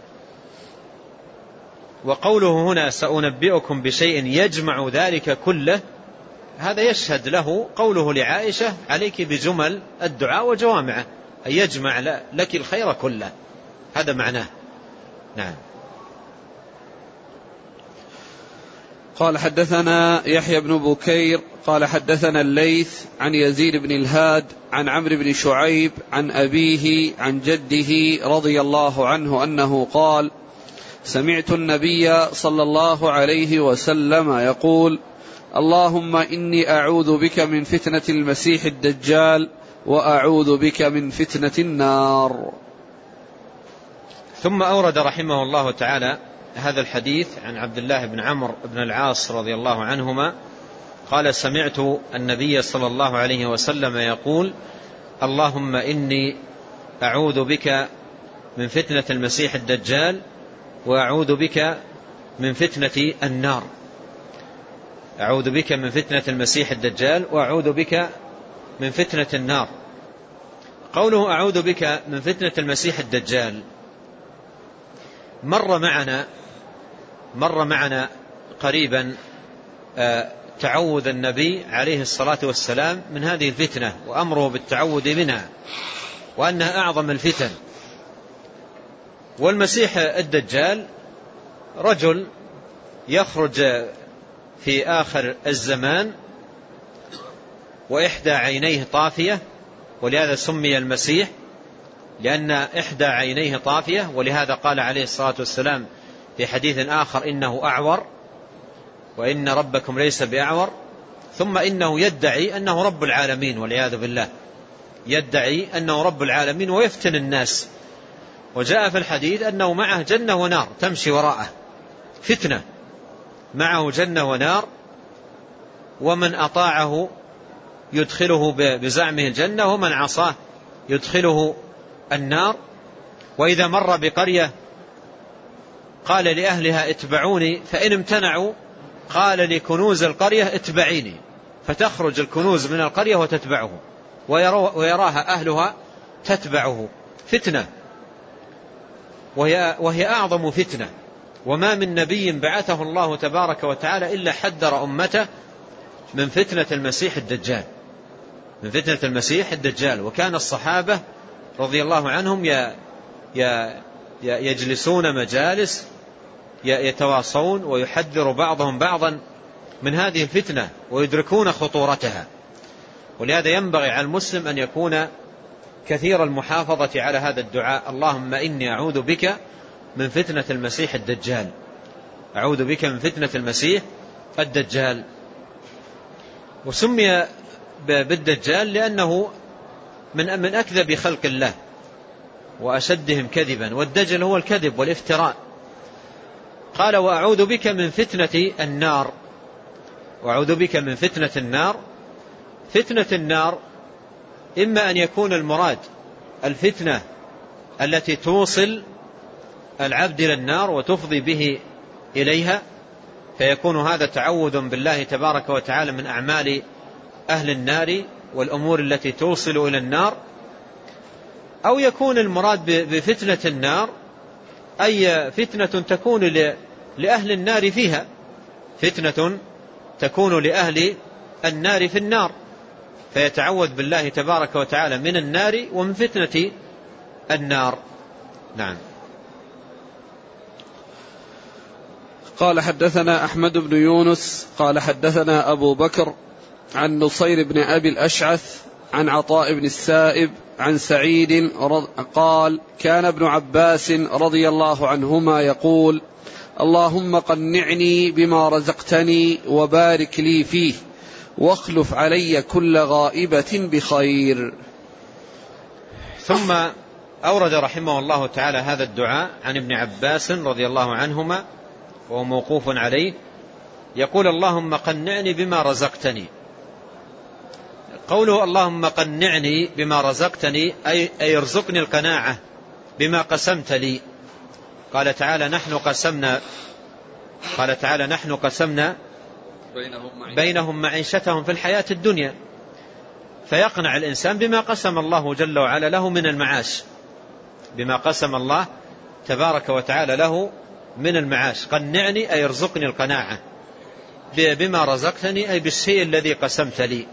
وقوله هنا سأنبئكم بشيء يجمع ذلك كله، هذا يشهد له قوله لعائشة عليك بجمل الدعاء وجوامعه، أي يجمع لك الخير كله، هذا معناه. نعم. قال حدثنا يحيى بن بكير قال حدثنا الليث عن يزيد بن الهاد عن عمرو بن شعيب عن أبيه عن جده رضي الله عنه أنه قال سمعت النبي صلى الله عليه وسلم يقول اللهم إني أعوذ بك من فتنة المسيح الدجال وأعوذ بك من فتنة النار. ثم أورد رحمه الله تعالى هذا الحديث عن عبد الله بن عمرو بن العاص رضي الله عنهما قال سمعت النبي صلى الله عليه وسلم يقول اللهم إني أعوذ بك من فتنة المسيح الدجال وأعوذ بك من فتنة النار. أعوذ بك من فتنة المسيح الدجال وأعوذ بك من فتنة النار. قوله أعوذ بك من فتنة المسيح الدجال، مر معنا مر معنا قريبا تعوذ النبي عليه الصلاة والسلام من هذه الفتنة وأمره بالتعوذ منها وأنها أعظم الفتن. والمسيح الدجال رجل يخرج في آخر الزمان وإحدى عينيه طافية، ولهذا سمي المسيح لأن إحدى عينيه طافية، ولهذا قال عليه الصلاة والسلام في حديث آخر إنه أعور وإن ربكم ليس بأعور. ثم إنه يدعي أنه رب العالمين والعياذ بالله، يدعي أنه رب العالمين ويفتن الناس. وجاء في الحديث أنه معه جنة ونار تمشي وراءه، فتنة، معه جنة ونار، ومن أطاعه يدخله بزعمه الجنة ومن عصاه يدخله النار. وإذا مر بقرية قال لأهلها اتبعوني، فإن امتنعوا قال لكنوز القرية اتبعيني، فتخرج الكنوز من القرية وتتبعه ويراها أهلها تتبعه. فتنة، وهي, وهي أعظم فتنة. وما من نبي بعثه الله تبارك وتعالى إلا حذر أمته من فتنة المسيح الدجال، من فتنة المسيح الدجال. وكان الصحابة رضي الله عنهم يجلسون مجالس يتواصون ويحذر بعضهم بعضا من هذه الفتنة ويدركون خطورتها. ولهذا ينبغي على المسلم أن يكون كثير المحافظة على هذا الدعاء: اللهم إني أعوذ بك من فتنة المسيح الدجال، أعوذ بك من فتنة المسيح الدجال. وسمي بالدجال لأنه من من أكذب خلق الله وأشدهم كذبا، والدجل هو الكذب والافتراء. قال وأعوذ بك من فتنة النار، وأعوذ بك من فتنة النار. فتنة النار إما أن يكون المراد الفتنة التي توصل العبد إلى النار وتفضي به إليها، فيكون هذا تعوذ بالله تبارك وتعالى من أعمال أهل النار والأمور التي توصل إلى النار. أو يكون المراد بفتنة النار أي فتنة تكون لأهل النار فيها، فتنة تكون لأهل النار في النار، فيتعوذ بالله تبارك وتعالى من النار ومن فتنة النار. نعم. قال حدثنا أحمد بن يونس قال حدثنا أبو بكر عن نصير بن أبي الأشعث عن عطاء بن السائب عن سعيد قال كان ابن عباس رضي الله عنهما يقول اللهم قنعني بما رزقتني وبارك لي فيه واخلف علي كل غائبة بخير. ثم أورد رحمه الله تعالى هذا الدعاء عن ابن عباس رضي الله عنهما وهو موقوف عليه، يقول اللهم قنعني بما رزقتني. قوله اللهم قنعني بما رزقتني أي, أي ارزقني القناعة بما قسمت لي. قال تعالى نحن قسمنا قال تعالى نحن قسمنا بينهم معيشتهم في الحياة الدنيا، فيقنع الإنسان بما قسم الله جل وعلا له من المعاش، بما قسم الله تبارك وتعالى له من المعاش. قنعني أي ارزقني القناعة بما رزقتني أي بالشيء الذي قسمت لي.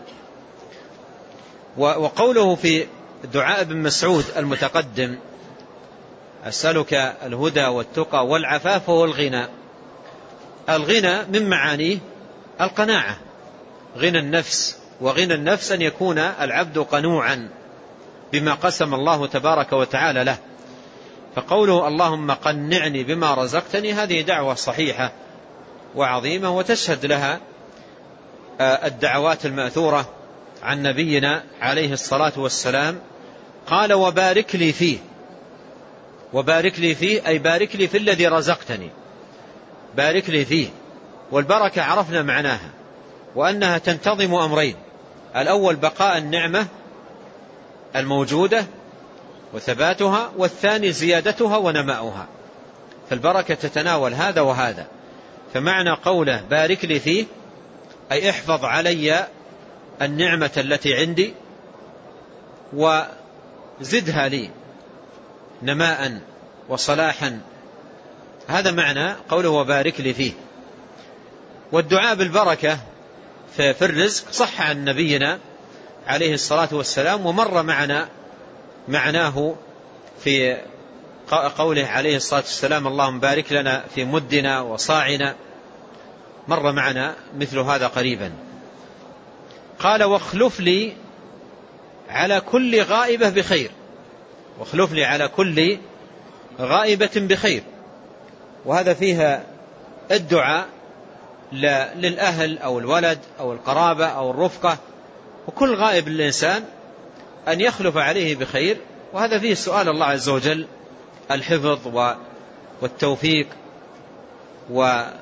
وقوله في دعاء ابن مسعود المتقدم أسألك الهدى والتقى والعفاف والغنى، الغنى من معانيه القناعة، غنى النفس. وغنى النفس أن يكون العبد قنوعا بما قسم الله تبارك وتعالى له. فقوله اللهم قنعني بما رزقتني هذه دعوة صحيحة وعظيمة، وتشهد لها الدعوات المأثورة عن نبينا عليه الصلاة والسلام. قال وبارك لي فيه، وبارك لي فيه أي بارك لي في الذي رزقتني، بارك لي فيه. والبركة عرفنا معناها وأنها تنتظم أمرين: الأول بقاء النعمة الموجودة وثباتها، والثاني زيادتها ونماؤها. فالبركة تتناول هذا وهذا. فمعنى قوله بارك لي فيه أي احفظ علي النعمة التي عندي زدها لي نماء وصلاحا. هذا معنى قوله وبارك لي فيه. والدعاء بالبركة في الرزق صح عن نبينا عليه الصلاة والسلام، ومر معنا معناه في قوله عليه الصلاة والسلام اللهم بارك لنا في مدنا وصاعنا، مر معنا مثل هذا قريبا. قال واخلف لي على كل غائبة بخير، واخلف لي على كل غائبة بخير. وهذا فيها الدعاء للأهل أو الولد أو القرابة أو الرفقة، وكل غائب للإنسان أن يخلف عليه بخير. وهذا فيه سؤال الله عز وجل الحفظ والتوفيق، وقول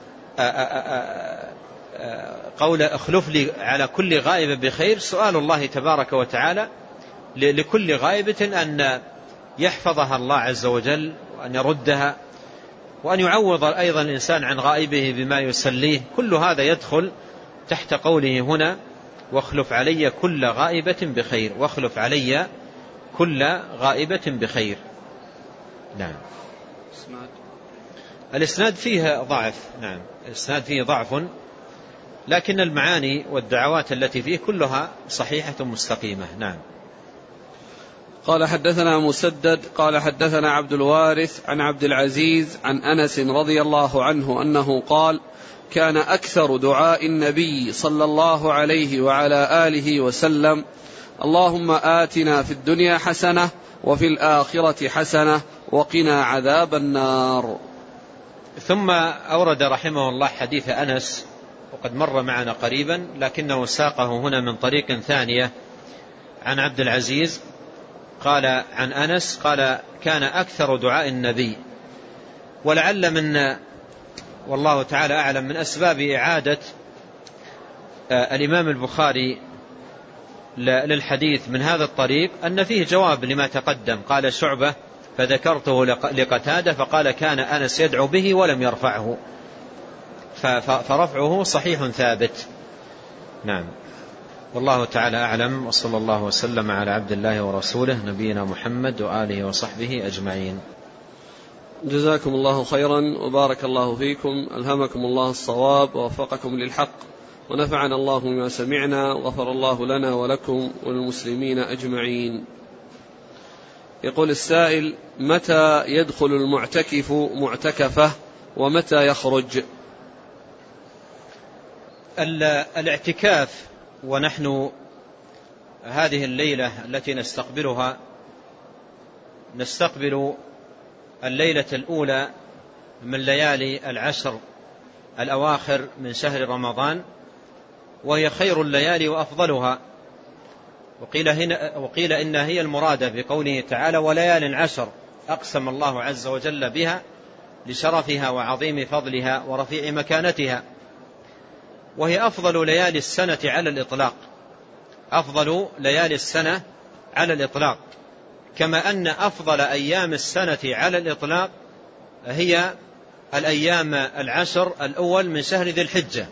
اخلف لي على كل غائب بخير سؤال الله تبارك وتعالى لكل غائبة أن يحفظها الله عز وجل، وأن يردها، وأن يعوض أيضا الإنسان عن غائبه بما يسليه. كل هذا يدخل تحت قوله هنا واخلف علي كل غائبة بخير، واخلف علي كل غائبة بخير. نعم. الإسناد فيه ضعف، نعم الإسناد فيه ضعف، لكن المعاني والدعوات التي فيه كلها صحيحة مستقيمة. نعم. قال حدثنا مسدد قال حدثنا عبد الوارث عن عبد العزيز عن أنس رضي الله عنه أنه قال كان أكثر دعاء النبي صلى الله عليه وعلى آله وسلم اللهم آتنا في الدنيا حسنة وفي الآخرة حسنة وقنا عذاب النار. ثم أورد رحمه الله حديث أنس وقد مر معنا قريبا، لكنه ساقه هنا من طريق ثانية عن عبد العزيز قال عن أنس قال كان أكثر دعاء النبي. ولعل من والله تعالى أعلم من أسباب إعادة الإمام البخاري للحديث من هذا الطريق أن فيه جواب لما تقدم. قال شعبة فذكرته لقتادة فقال كان أنس يدعو به ولم يرفعه، فرفعه صحيح ثابت. نعم. والله تعالى أعلم، وصلى الله وسلم على عبد الله ورسوله نبينا محمد وآله وصحبه أجمعين. جزاكم الله خيرا وبارك الله فيكم، ألهمكم الله الصواب ووفقكم للحق، ونفعنا الله بما سمعنا، وغفر الله لنا ولكم وللمسلمين أجمعين. يقول السائل: متى يدخل المعتكف معتكفه ومتى يخرج؟ الاعتكاف ونحن هذه الليلة التي نستقبلها نستقبل الليلة الأولى من ليالي العشر الأواخر من شهر رمضان، وهي خير الليالي وأفضلها. وقيل, هنا وقيل إنها هي المرادة بقوله تعالى وليال عشر أقسم الله عز وجل بها لشرفها وعظيم فضلها ورفيع مكانتها، وهي أفضل ليالي السنة على الإطلاق، أفضل ليالي السنة على الإطلاق، كما أن أفضل أيام السنة على الإطلاق هي الأيام العشر الأول من شهر ذي الحجة.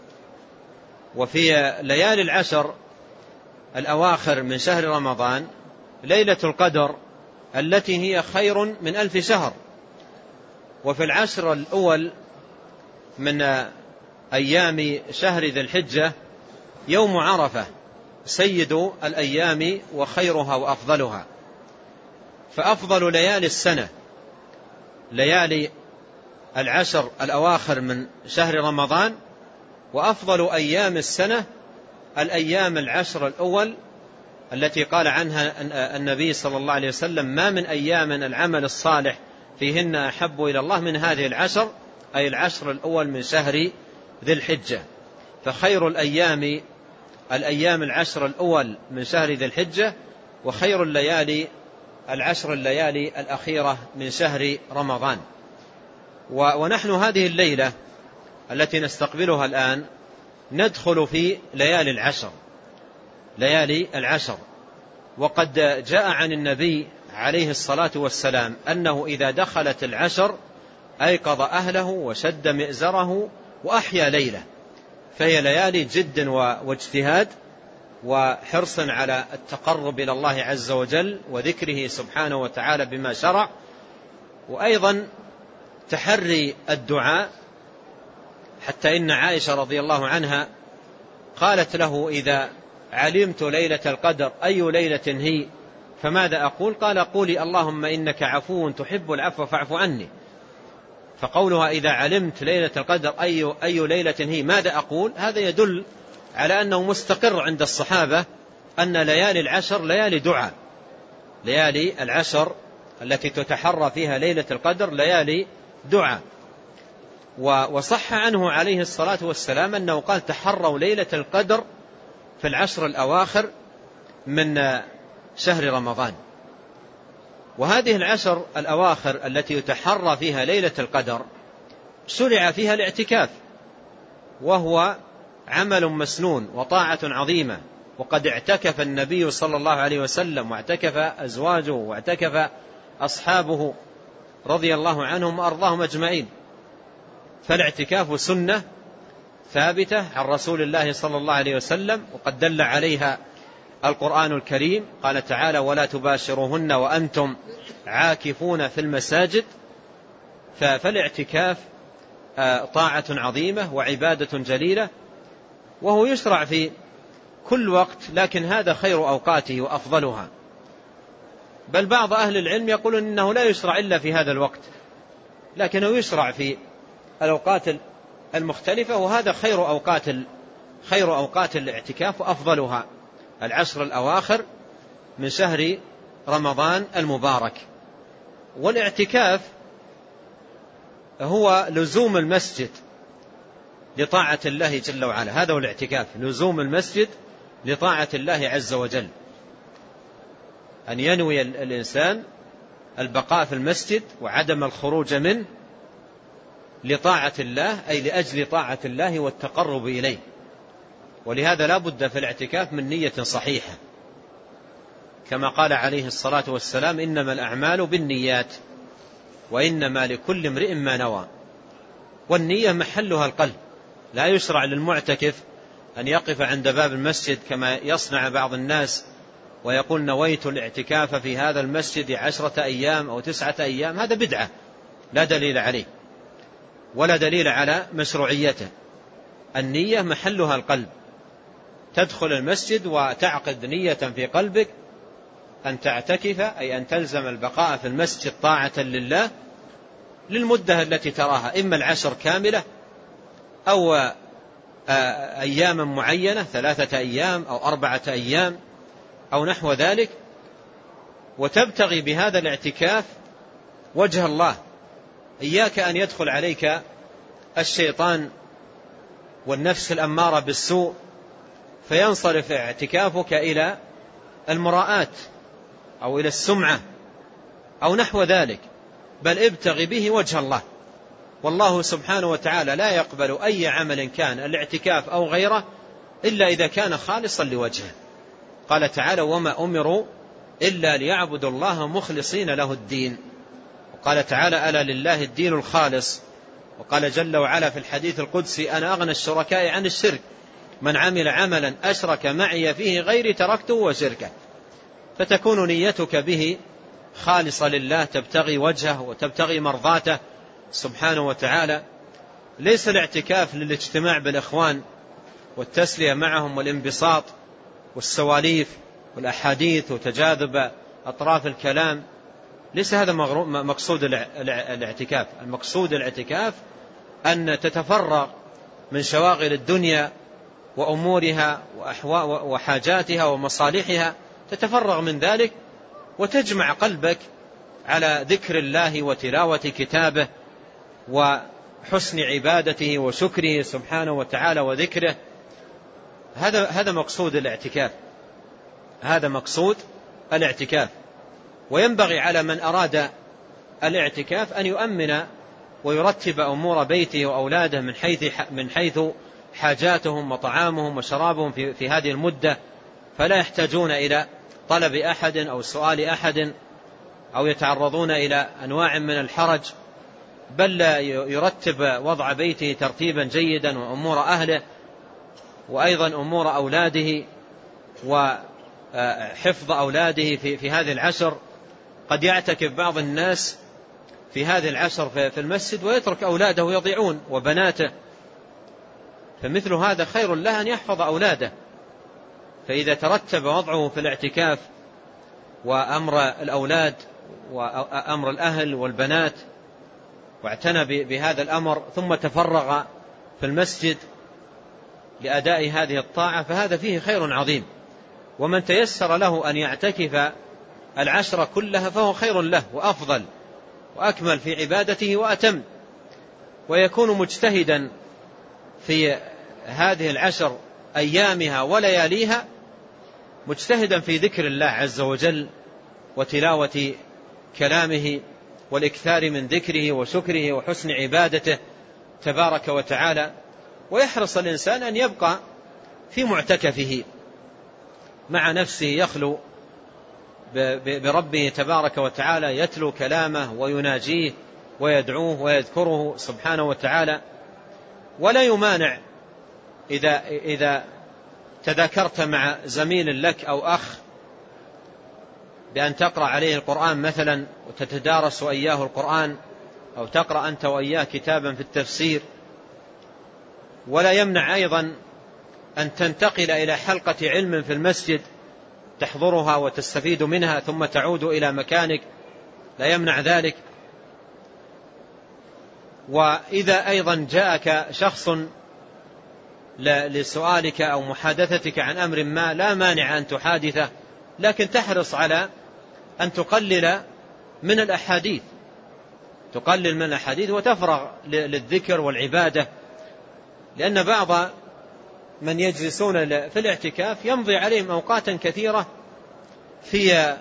وفي ليالي العشر الأواخر من شهر رمضان ليلة القدر التي هي خير من ألف شهر. وفي العشر الأول من أيام شهر ذي الحجة يوم عرفة سيد الأيام وخيرها وأفضلها. فأفضل ليالي السنة ليالي العشر الأواخر من شهر رمضان، وأفضل أيام السنة الأيام العشر الأول التي قال عنها النبي صلى الله عليه وسلم ما من أيام العمل الصالح فيهن أحب إلى الله من هذه العشر، أي العشر الأول من شهر ذي الحجة. فخير الأيام الأيام العشر الأول من شهر ذي الحجة، وخير الليالي العشر الليالي الأخيرة من شهر رمضان. ونحن هذه الليلة التي نستقبلها الآن ندخل في ليالي العشر ليالي العشر وقد جاء عن النبي عليه الصلاة والسلام أنه إذا دخلت العشر أيقظ أهله وشد مئزره وأحيا ليلة. فهي ليالي جد واجتهاد، وحرص على التقرب إلى الله عز وجل وذكره سبحانه وتعالى بما شرع، وأيضا تحري الدعاء، حتى إن عائشة رضي الله عنها قالت له: إذا علمت ليلة القدر أي ليلة هي فماذا أقول؟ قال: قولي اللهم إنك عفو تحب العفو فاعف عني. فقولها إذا علمت ليلة القدر أي, أي ليلة هي ماذا أقول؟ هذا يدل على أنه مستقر عند الصحابة أن ليالي العشر ليالي دعاء، ليالي العشر التي تتحرى فيها ليلة القدر ليالي دعاء. وصح عنه عليه الصلاة والسلام أنه قال: تحروا ليلة القدر في العشر الأواخر من شهر رمضان. وهذه العشر الأواخر التي يتحرى فيها ليلة القدر شرع فيها الاعتكاف، وهو عمل مسنون وطاعة عظيمة، وقد اعتكف النبي صلى الله عليه وسلم واعتكف أزواجه واعتكف أصحابه رضي الله عنهم وأرضاهم أجمعين. فالاعتكاف سنة ثابتة عن رسول الله صلى الله عليه وسلم، وقد دل عليها القرآن الكريم. قال تعالى: ولا تباشروهن وأنتم عاكفون في المساجد. فالاعتكاف طاعة عظيمة وعبادة جليلة، وهو يشرع في كل وقت، لكن هذا خير أوقاته وأفضلها. بل بعض أهل العلم يقولون إنه لا يشرع إلا في هذا الوقت، لكنه يشرع في الأوقات المختلفة، وهذا خير أوقات خير أوقات الاعتكاف وأفضلها العشر الأواخر من شهر رمضان المبارك. والاعتكاف هو لزوم المسجد لطاعة الله جل وعلا، هذا هو الاعتكاف، لزوم المسجد لطاعة الله عز وجل، أن ينوي الإنسان البقاء في المسجد وعدم الخروج منه لطاعة الله، أي لأجل طاعة الله والتقرب إليه. ولهذا لا بد في الاعتكاف من نية صحيحة، كما قال عليه الصلاة والسلام: إنما الأعمال بالنيات وإنما لكل امرئ ما نوى. والنية محلها القلب، لا يشرع للمعتكف أن يقف عند باب المسجد كما يصنع بعض الناس ويقول: نويت الاعتكاف في هذا المسجد عشرة أيام أو تسعة أيام. هذا بدعة لا دليل عليه ولا دليل على مشروعيته. النية محلها القلب، تدخل المسجد وتعقد نية في قلبك أن تعتكف، أي أن تلزم البقاء في المسجد طاعة لله للمدة التي تراها، إما العشر كاملة أو أياما معينة، ثلاثة أيام أو أربعة أيام أو نحو ذلك، وتبتغي بهذا الاعتكاف وجه الله. إياك أن يدخل عليك الشيطان والنفس الأمارة بالسوء فينصرف اعتكافك إلى المراءات أو إلى السمعة أو نحو ذلك، بل ابتغي به وجه الله. والله سبحانه وتعالى لا يقبل أي عمل كان الاعتكاف أو غيره إلا إذا كان خالصا لوجهه. قال تعالى: وما أمروا إلا ليعبدوا الله مخلصين له الدين. وقال تعالى: ألا لله الدين الخالص. وقال جل وعلا في الحديث القدسي: أنا أغنى الشركاء عن الشرك، من عمل عملا أشرك معي فيه غيري تركته وشركه. فتكون نيتك به خالصة لله، تبتغي وجهه وتبتغي مرضاته سبحانه وتعالى. ليس الاعتكاف للاجتماع بالإخوان والتسلية معهم والانبساط والسواليف والأحاديث وتجاذب أطراف الكلام، ليس هذا مقصود الاعتكاف. المقصود الاعتكاف أن تتفرغ من شواغل الدنيا وأمورها وحاجاتها ومصالحها، تتفرغ من ذلك وتجمع قلبك على ذكر الله وتلاوة كتابه وحسن عبادته وشكره سبحانه وتعالى وذكره. هذا هذا مقصود الاعتكاف، هذا مقصود الاعتكاف. وينبغي على من أراد الاعتكاف أن يؤمن ويرتب أمور بيته وأولاده من حيث من حيث حاجاتهم وطعامهم وشرابهم في في هذه المدة، فلا يحتاجون إلى طلب أحد أو سؤال أحد أو يتعرضون إلى أنواع من الحرج، بل يرتب وضع بيته ترتيبا جيدا وأمور أهله وأيضا أمور أولاده وحفظ أولاده في, في هذه العشر. قد يعتكف بعض الناس في هذه العشر في المسجد ويترك أولاده يضيعون وبناته، فمثل هذا خير له أن يحفظ أولاده. فإذا ترتب وضعه في الاعتكاف وأمر الأولاد وأمر الأهل والبنات واعتنى بهذا الأمر ثم تفرغ في المسجد لأداء هذه الطاعة فهذا فيه خير عظيم. ومن تيسر له أن يعتكف العشر كلها فهو خير له وأفضل وأكمل في عبادته وأتم، ويكون مجتهدا في هذه العشر أيامها ولياليها، مجتهدا في ذكر الله عز وجل وتلاوة كلامه والإكثار من ذكره وشكره وحسن عبادته تبارك وتعالى. ويحرص الإنسان أن يبقى في معتكفه مع نفسه يخلو بربه تبارك وتعالى، يتلو كلامه ويناجيه ويدعوه ويذكره سبحانه وتعالى. ولا يمانع إذا, إذا تذاكرت مع زميل لك أو أخ بأن تقرأ عليه القرآن مثلا وتتدارس وإياه القرآن، أو تقرأ أنت وإياه كتابا في التفسير. ولا يمنع أيضا أن تنتقل إلى حلقة علم في المسجد تحضرها وتستفيد منها ثم تعود إلى مكانك، لا يمنع ذلك. وإذا أيضا جاءك شخص لسؤالك أو محادثتك عن أمر ما لا مانع أن تحادثه، لكن تحرص على أن تقلل من الأحاديث تقلل من الأحاديث وتفرغ للذكر والعبادة، لأن بعض من يجلسون في الاعتكاف يمضي عليهم أوقاتا كثيرة في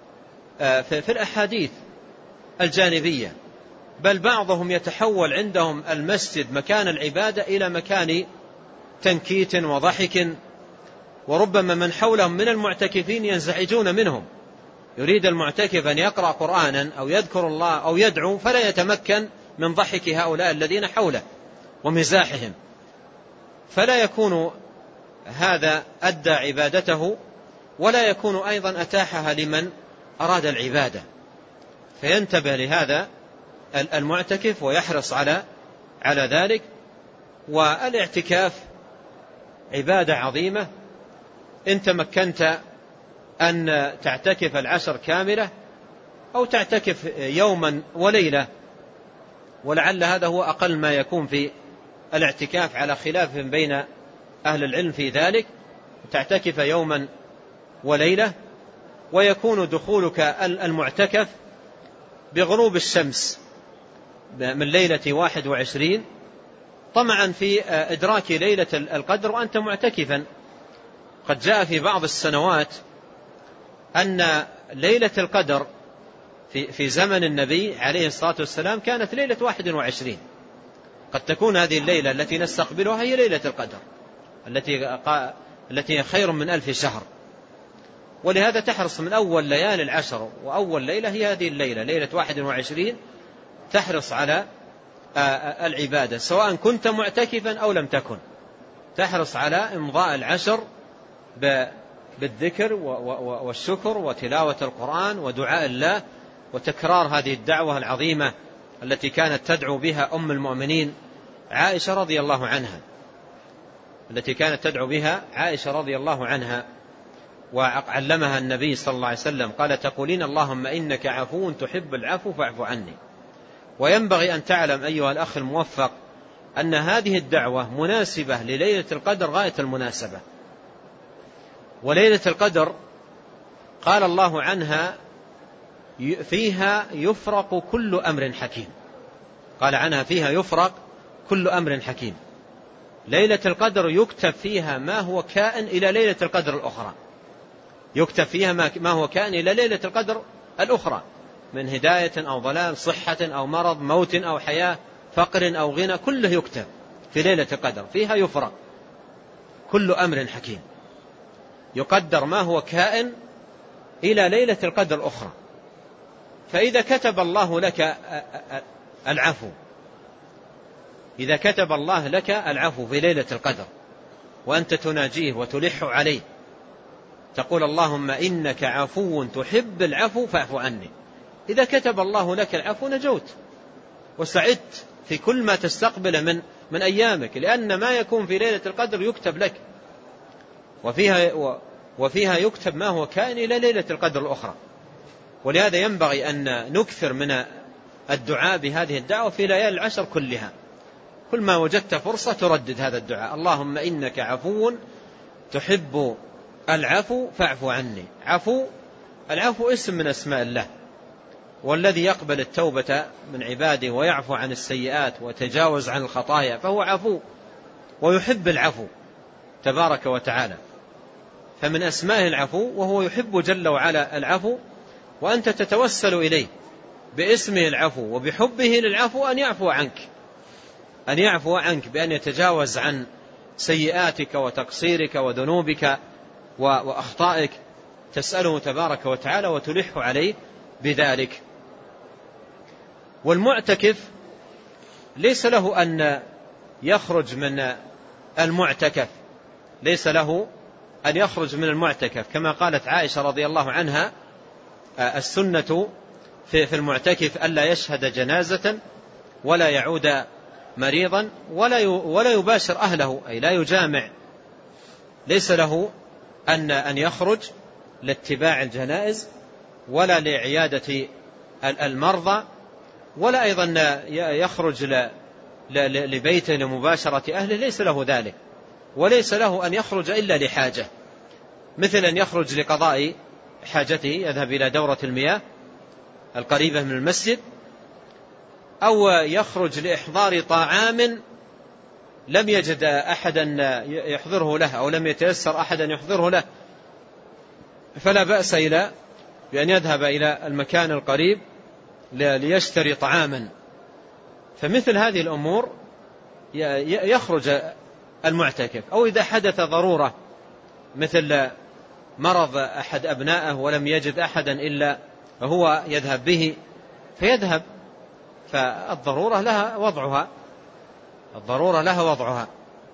في الأحاديث الجانبية، بل بعضهم يتحول عندهم المسجد مكان العبادة إلى مكان تنكيت وضحك، وربما من حولهم من المعتكفين ينزعجون منهم. يريد المعتكف أن يقرأ قرآنا أو يذكر الله أو يدعو فلا يتمكن من ضحك هؤلاء الذين حوله ومزاحهم، فلا يكون هذا أدى عبادته ولا يكون أيضا أتاحها لمن أراد العبادة. فينتبه لهذا المعتكف ويحرص على على ذلك. والاعتكاف عبادة عظيمة، إن تمكنت أن تعتكف العشر كاملة أو تعتكف يوما وليلة، ولعل هذا هو أقل ما يكون في الاعتكاف على خلاف بين أهل العلم في ذلك، تعتكف يوما وليلة. ويكون دخولك المعتكف بغروب الشمس من ليلة واحد وعشرين طمعا في إدراك ليلة القدر وأنت معتكفا. قد جاء في بعض السنوات أن ليلة القدر في, في زمن النبي عليه الصلاة والسلام كانت ليلة واحد وعشرين. قد تكون هذه الليلة التي نستقبلها هي ليلة القدر التي التي خير من ألف شهر، ولهذا تحرص من أول ليالي العشر وأول ليلة هي هذه الليلة ليلة واحد وعشرين، تحرص على العبادة سواء كنت معتكفا أو لم تكن، تحرص على إمضاء العشر بالذكر والشكر وتلاوة القرآن ودعاء الله وتكرار هذه الدعوة العظيمة التي كانت تدعو بها أم المؤمنين عائشة رضي الله عنها التي كانت تدعو بها عائشة رضي الله عنها وعلمها النبي صلى الله عليه وسلم. قال: تقولين اللهم إنك عفو تحب العفو فاعف عني. وينبغي أن تعلم أيها الأخ الموفق أن هذه الدعوة مناسبة لليلة القدر غاية المناسبة. وليلة القدر قال الله عنها فيها يفرق كل أمر حكيم، قال عنها فيها يفرق كل أمر حكيم. ليلة القدر يكتب فيها ما هو كائن إلى ليلة القدر الأخرى، يكتب فيها ما هو كائن إلى ليلة القدر الأخرى من هداية أو ضلال، صحة أو مرض، موت أو حياة، فقر أو غنى، كله يكتب في ليلة القدر. فيها يفرق كل أمر حكيم، يقدر ما هو كائن إلى ليلة القدر الأخرى. فإذا كتب الله لك العفو إذا كتب الله لك العفو في ليلة القدر وأنت تناجيه وتلح عليه تقول اللهم إنك عفو تحب العفو فاعف عني. إذا كتب الله لك العفو نجوت وسعدت في كل ما تستقبل من من أيامك، لأن ما يكون في ليلة القدر يكتب لك، وفيها وفيها يكتب ما هو كائن إلى ليلة القدر الأخرى. ولهذا ينبغي أن نكثر من الدعاء بهذه الدعوة في ليالي العشر كلها، كل ما وجدت فرصة تردد هذا الدعاء: اللهم إنك عفو تحب العفو فاعف عني. عفو، العفو اسم من أسماء الله، والذي يقبل التوبة من عباده ويعفو عن السيئات وتجاوز عن الخطايا فهو عفو ويحب العفو تبارك وتعالى. فمن أسمائه العفو، وهو يحب جل وعلا العفو، وأنت تتوسل إليه باسمه العفو وبحبه للعفو أن يعفو عنك، أن يعفو عنك بأن يتجاوز عن سيئاتك وتقصيرك وذنوبك وأخطائك، تسأله تبارك وتعالى وتلح عليه بذلك. والمعتكف ليس له أن يخرج من المعتكف، ليس له أن يخرج من المعتكف، كما قالت عائشة رضي الله عنها: السنة في المعتكف ألا يشهد جنازة ولا يعود مريضا ولا يباشر أهله، أي لا يجامع. ليس له أن أن يخرج لاتباع الجنائز ولا لعيادة المرضى، ولا أيضا يخرج لبيته لمباشرة أهله، ليس له ذلك. وليس له أن يخرج إلا لحاجة، مثل أن يخرج لقضاء حاجته، يذهب إلى دورة المياه القريبة من المسجد، أو يخرج لإحضار طعام لم يجد أحدا يحضره له أو لم يتيسر أحدا يحضره له، فلا بأس إلى بأن يذهب إلى المكان القريب ليشتري طعاما. فمثل هذه الأمور يخرج المعتكف. أو إذا حدث ضرورة مثل مرض أحد أبنائه ولم يجد أحدا إلا هو يذهب به فيذهب، فالضرورة لها وضعها، الضرورة لها وضعها.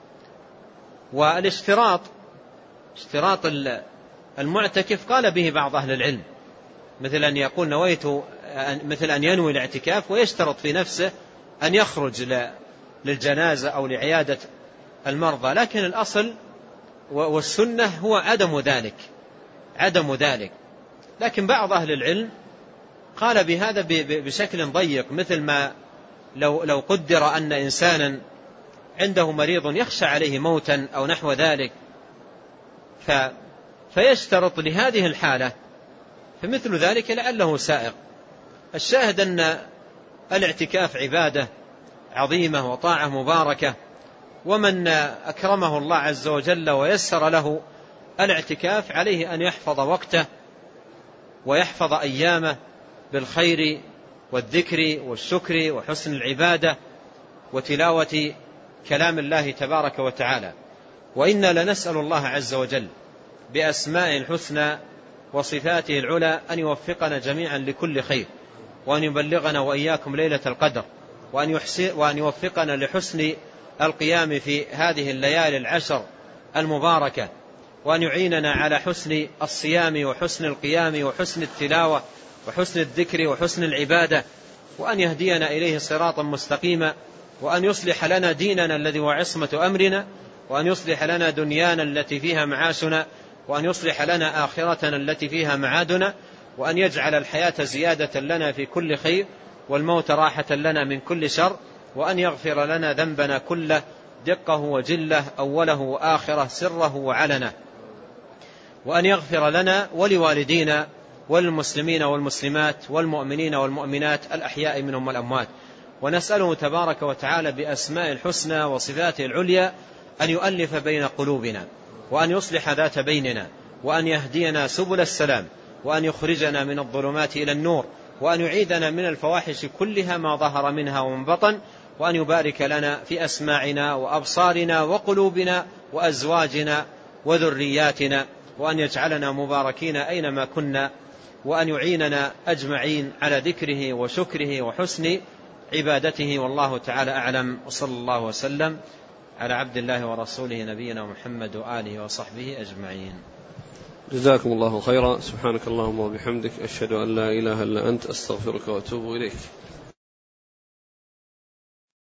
والاشتراط، اشتراط المعتكف قال به بعض أهل العلم، مثل أن يقول نويت، مثل أن ينوي الاعتكاف ويشترط في نفسه أن يخرج للجنازة أو لعيادة المرضى، لكن الأصل والسنة هو عدم ذلك، عدم ذلك. لكن بعض أهل العلم قال بهذا بشكل ضيق، مثل ما لو لو قدر أن إنسانا عنده مريض يخشى عليه موتا أو نحو ذلك، ف فيشترط لهذه الحالة، فمثل ذلك لعله سائق. الشاهد أن الاعتكاف عبادة عظيمة وطاعة مباركة، ومن أكرمه الله عز وجل ويسر له الاعتكاف عليه أن يحفظ وقته ويحفظ أيامه بالخير والذكر والشكر وحسن العبادة وتلاوة كلام الله تبارك وتعالى. وإنا لنسأل الله عز وجل بأسماء الحسنى وصفاته العلى أن يوفقنا جميعا لكل خير، وأن يبلغنا وإياكم ليلة القدر، وأن, يحسن وأن يوفقنا لحسن القيام في هذه الليالي العشر المباركة، وأن يعيننا على حسن الصيام وحسن القيام وحسن التلاوة وحسن الذكر وحسن العبادة، وأن يهدينا إليه صراطا مستقيما، وأن يصلح لنا ديننا الذي هو عصمة أمرنا، وأن يصلح لنا دنيانا التي فيها معاشنا، وأن يصلح لنا آخرتنا التي فيها معادنا، وأن يجعل الحياة زيادة لنا في كل خير والموت راحة لنا من كل شر، وأن يغفر لنا ذنبنا كله دقه وجله أوله وآخره سره وعلنه، وأن يغفر لنا ولوالدينا والمسلمين والمسلمات والمؤمنين والمؤمنات الأحياء منهم والأموات. ونسأله تبارك وتعالى بأسماء الحسنى وصفاته العليا أن يؤلف بين قلوبنا، وأن يصلح ذات بيننا، وأن يهدينا سبل السلام، وأن يخرجنا من الظلمات إلى النور، وأن يعيدنا من الفواحش كلها ما ظهر منها ومن بطن، وأن يبارك لنا في أسماعنا وأبصارنا وقلوبنا وأزواجنا وذرياتنا، وأن يجعلنا مباركين أينما كنا، وأن يعيننا أجمعين على ذكره وشكره وحسن عبادته. والله تعالى أعلم، وصلى الله وسلم على عبد الله ورسوله نبينا محمد وآله وصحبه أجمعين. جزاكم الله خيرا. سبحانك اللهم وبحمدك، أشهد أن لا إله إلا أنت، أستغفرك وأتوب إليك.